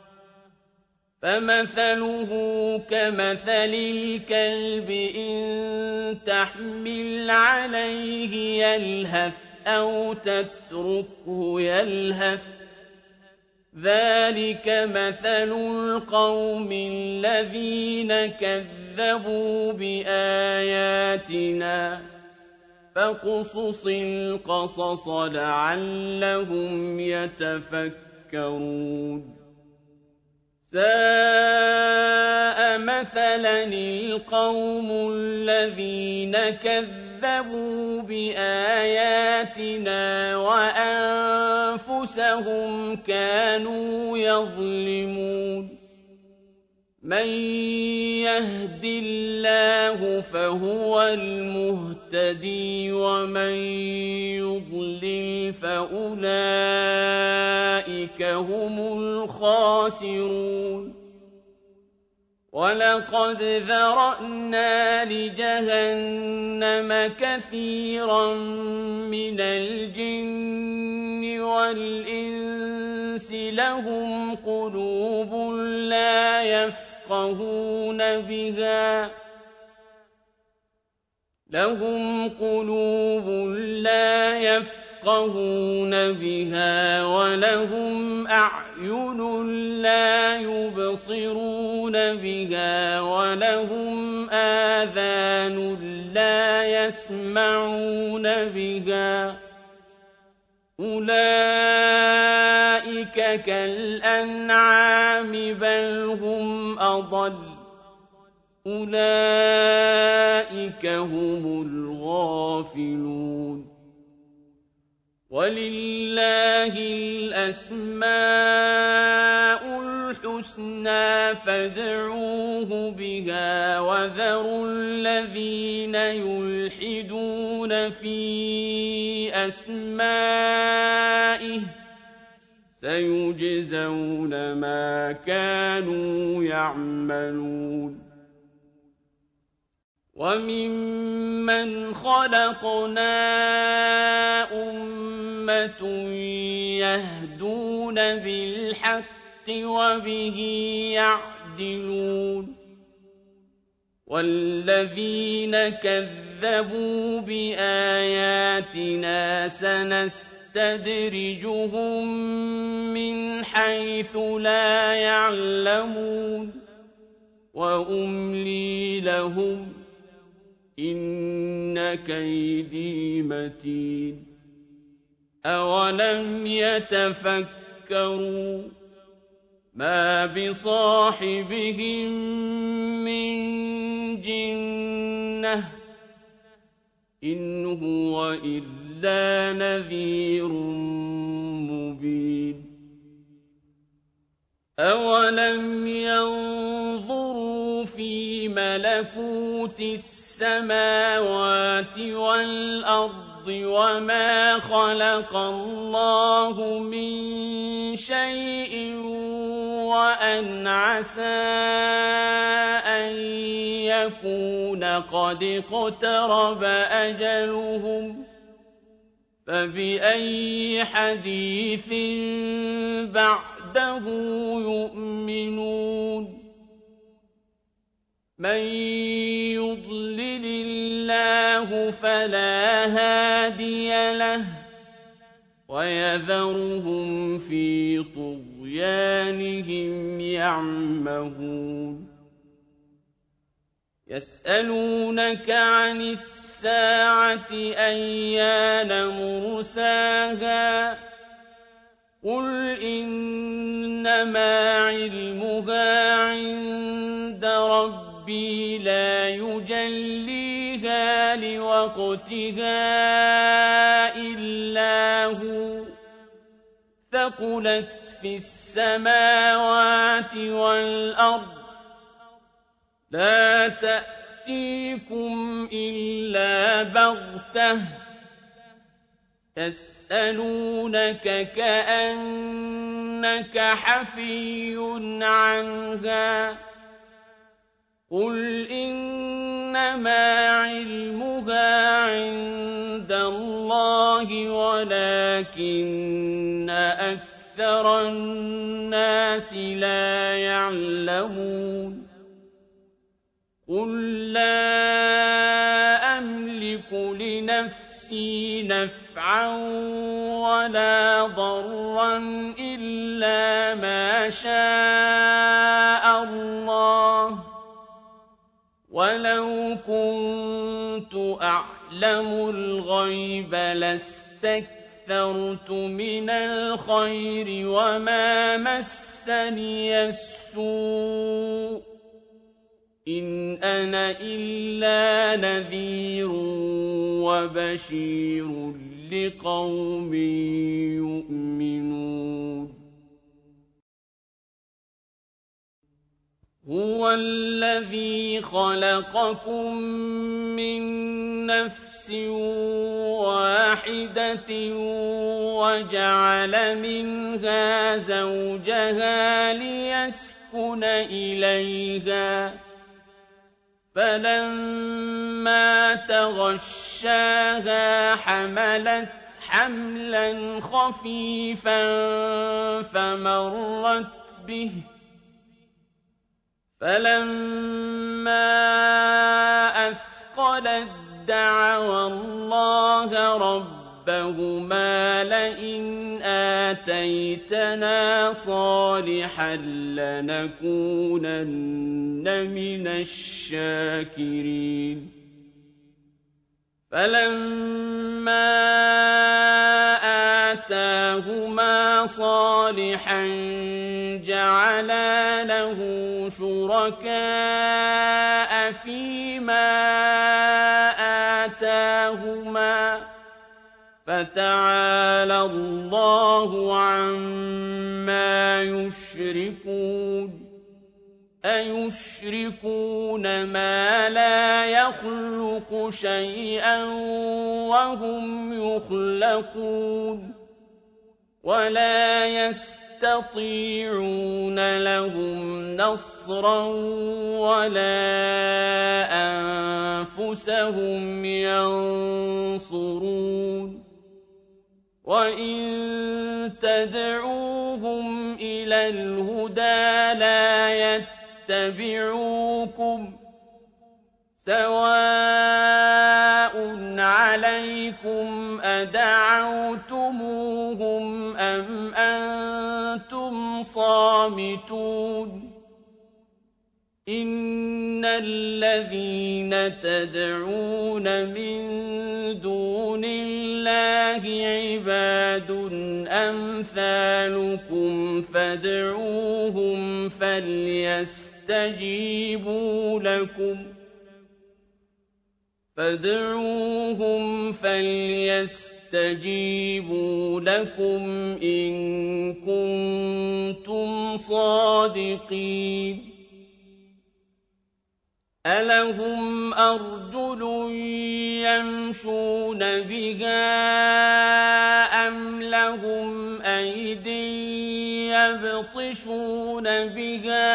فمثله كمثل الكلب إن تحمل عليه يلهث أو تتركه يلهث ذلك مثل القوم الذين كذبوا بآياتنا فاقصص القصص لعلهم يتفكرون ساء مثلا القوم الذين كذبوا بآياتنا وأنفسهم كانوا يظلمون من يهد الله فهو المهتدي ومن يضلل فأولئك هم الخاسرون ولقد ذرأنا لجهنم كثيرا من الجن والإنس لهم قلوب لا يفقهون يفقهون بها لهم قلوب لا يفقهون بها ولهم أعين لا يبصرون بها ولهم آذان لا يسمعون بها أولئك كالأنعام بل هم أضل أولئك هم الغافلون ولله الأسماء الحسنى فادعوه بها وذروا الذين يلحدون في أسمائه سيجزون ما كانوا يعملون وممن خلقنا أمة يهدون بالحق وبه يعدلون والذين كذبوا بآياتنا سنستدرجهم من حيث لا يعلمون وأملي لهم إن كيدي متين أولم يتفكروا ما بصاحبهم من جنة إن هو إلا نذير مبين أولم ينظروا في ملكوت السماوات والأرض وما خلق الله من شيء وأن عسى أن يكون قد اقترب أجلهم فبأي حديث بعده يؤمنون من يضلل الله فلا هادي له ويذرهم في طغيانهم يعمهون يسألونك عن الساعة أيان مرساها قل إنما علمها عند ربي لا يجليها لوقتها إلا هو ثقلت في السماوات والأرض لا تأتيكم إلا بغتة يسألونك كأنك حفي عنها قل إنما علمها عند الله ولكن أكثر الناس لا يعلمون قل لا أملك لنفسي نفعا ولا ضرا إلا ما شاء الله ولو كنت أعلم الغيب لاستكثرت من الخير وما مسني السوء إن أنا إلا نذير وبشير لقوم يؤمنون هو الذي خلقكم من نفس واحدة وجعل منها زوجها ليسكن إليها فلما تغشاها حملت حملا خفيفا فمرت به فَلَمَّا أَثْقَلَت دَّعَوَا اللَّهَ رَبَّهُمَا لَئِنْ آتَيْتَنَا صَالِحًا لَّنَكُونَنَّ مِنَ الشَّاكِرِينَ فَلَمَّا آتَاهُمَا صَالِحًا جَعَلَا لَهُ شُرَكَاءَ فِيمَا آتَاهُمَا ۚ فَتَعَالَى اللَّهُ عَمَّا يُشْرِكُونَ أَيُشْرِكُونَ مَا لَا يَخْلُقُ شَيْئًا وَهُمْ يُخْلَقُونَ وَلَا يَسْتَطِيعُونَ لَهُمْ نَصْرًا وَلَا أَنفُسَهُمْ يَنصُرُونَ وَإِن تَدْعُوهُمْ إِلَى الْهُدَىٰ لَا يَتَّبِعُوكُمْ ۚ سَوَاءٌ عَلَيْكُمْ أَدَعَوْتُمُوهُمْ أَمْ أَنتُمْ صَامِتُونَ إِنَّ الَّذِينَ تَدْعُونَ مِن دُونِ اللَّهِ عِبَادٌ أَمْثَالُكُمْ فَادْعُوهُمْ فَلْيَسْتَجِيبُوا لَكُمْ فَادْعُوهُمْ فَلْيَسْتَجِيبُوا لَكُمْ إِن كُنتُمْ صَادِقِينَ أَلَهُمْ أَرْجُلٌ يَمْشُونَ بِهَا أَمْ لَهُمْ أَيْدٍ يَبْطِشُونَ بِهَا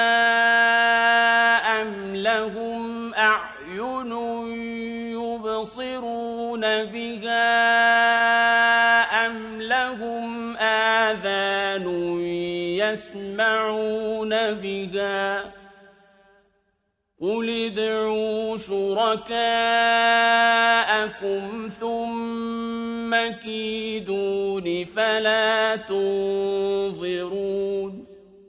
أَمْ لَهُمْ أَعْيُنٌ يُبْصِرُونَ بِهَا أَمْ لَهُمْ آذَانٌ يَسْمَعُونَ بِهَا ۗ قُلِ ادْعُوا شُرَكَاءَكُمْ ثُمَّ كِيدُونِ فَلَا تُنظِرُونِ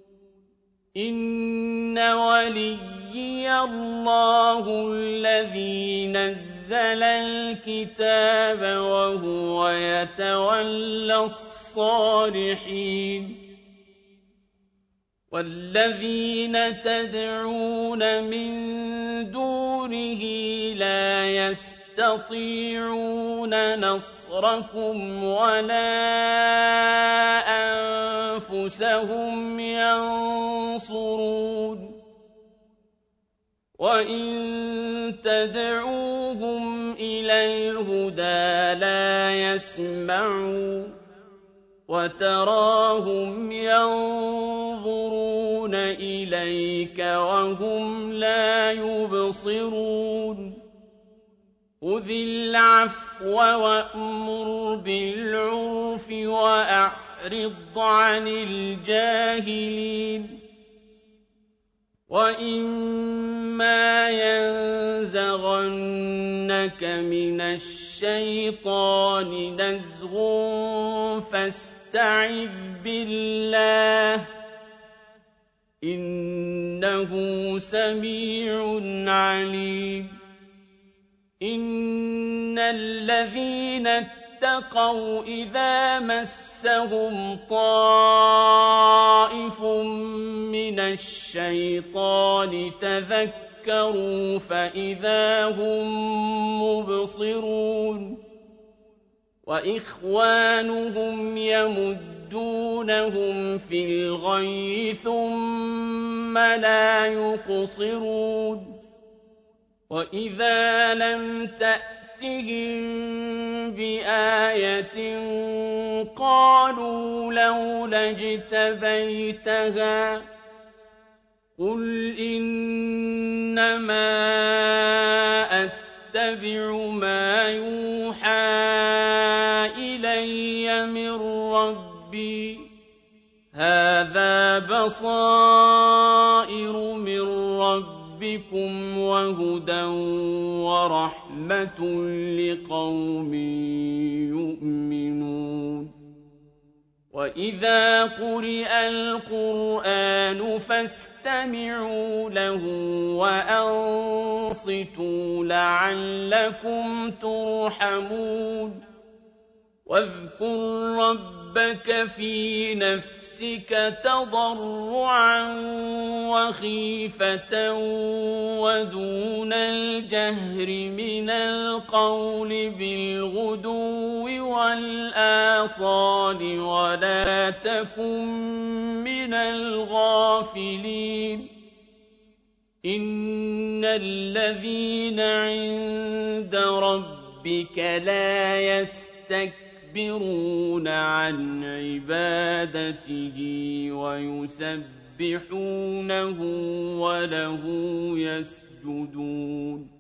إِنَّ وَلِيِّيَ اللَّهُ الَّذِي نَزَّلَ الْكِتَابَ وَهُوَ يَتَوَلَّى الصَّالِحِينَ وَالَّذِينَ تَدْعُونَ مِن دُونِهِ لَا يَسْتَطِيعُونَ نَصْرَكُمْ وَلَا أَنفُسَهُمْ يَنصُرُونَ وَإِن تَدْعُوهُمْ إِلَى الْهُدَىٰ لَا يَسْمَعُوا ۖ وَتَرَاهُمْ يَنظُرُونَ إِلَيْكَ وَهُمْ لَا يُبْصِرُونَ خُذِ الْعَفْوَ وَأْمُرْ بِالْعُرْفِ وَأَعْرِضْ عَنِ الْجَاهِلِينَ وَإِمَّا يَنزَغَنَّكَ مِنَ الشَّيْطَانِ نَزْغٌ فَاسْتَعِذْ بِاللَّهِ ۖ إِنَّهُ سَمِيعٌ عَلِيمٌ إِنَّ الَّذِينَ اتَّقَوْا إِذَا مَسَّهُمْ طَائِفٌ مِّنَ الشَّيْطَانِ تَذَكَّرُوا فَإِذَا هُم مُّبْصِرُونَ وَإِخْوَانُهُمْ يَمُدُّونَهُمْ فِي الْغَيِّ ثُمَّ لَا يُقْصِرُونَ وَإِذَا لَمْ تَأْتِهِم بِآيَةٍ قَالُوا لَوْلَا اجْتَبَيْتَهَا ۚ قُلْ إِنَّمَا أَتَّبِعُ مَا يُوحَىٰ إِلَيَّ مِن رَّبِّي ۚ هَٰذَا بَصَائِرُ مِن رَبِّكُمْ وَهُدًى وَرَحْمَةٌ لِّقَوْمٍ يُؤْمِنُونَ وَإِذَا قُرِئَ الْقُرْآنُ فَاسْتَمِعُوا لَهُ وَأَنصِتُوا لَعَلَّكُمْ تُرْحَمُونَ وَاذْكُر رَّبَّكَ فِي نَفْسِكَ تَضَرُّعًا وَخِيفَةً وَدُونَ الْجَهْرِ مِنَ الْقَوْلِ بِالْغُدُوِّ وَالْآصَالِ وَلَا تَكُن مِّنَ الْغَافِلِينَ إِنَّ الَّذِينَ عِندَ رَبِّكَ لَا يَسْتَكْبِرُونَ عَنْ عِبَادَتِهِ وَيُسَبِّحُونَهُ وَلَهُ يَسْجُدُونَ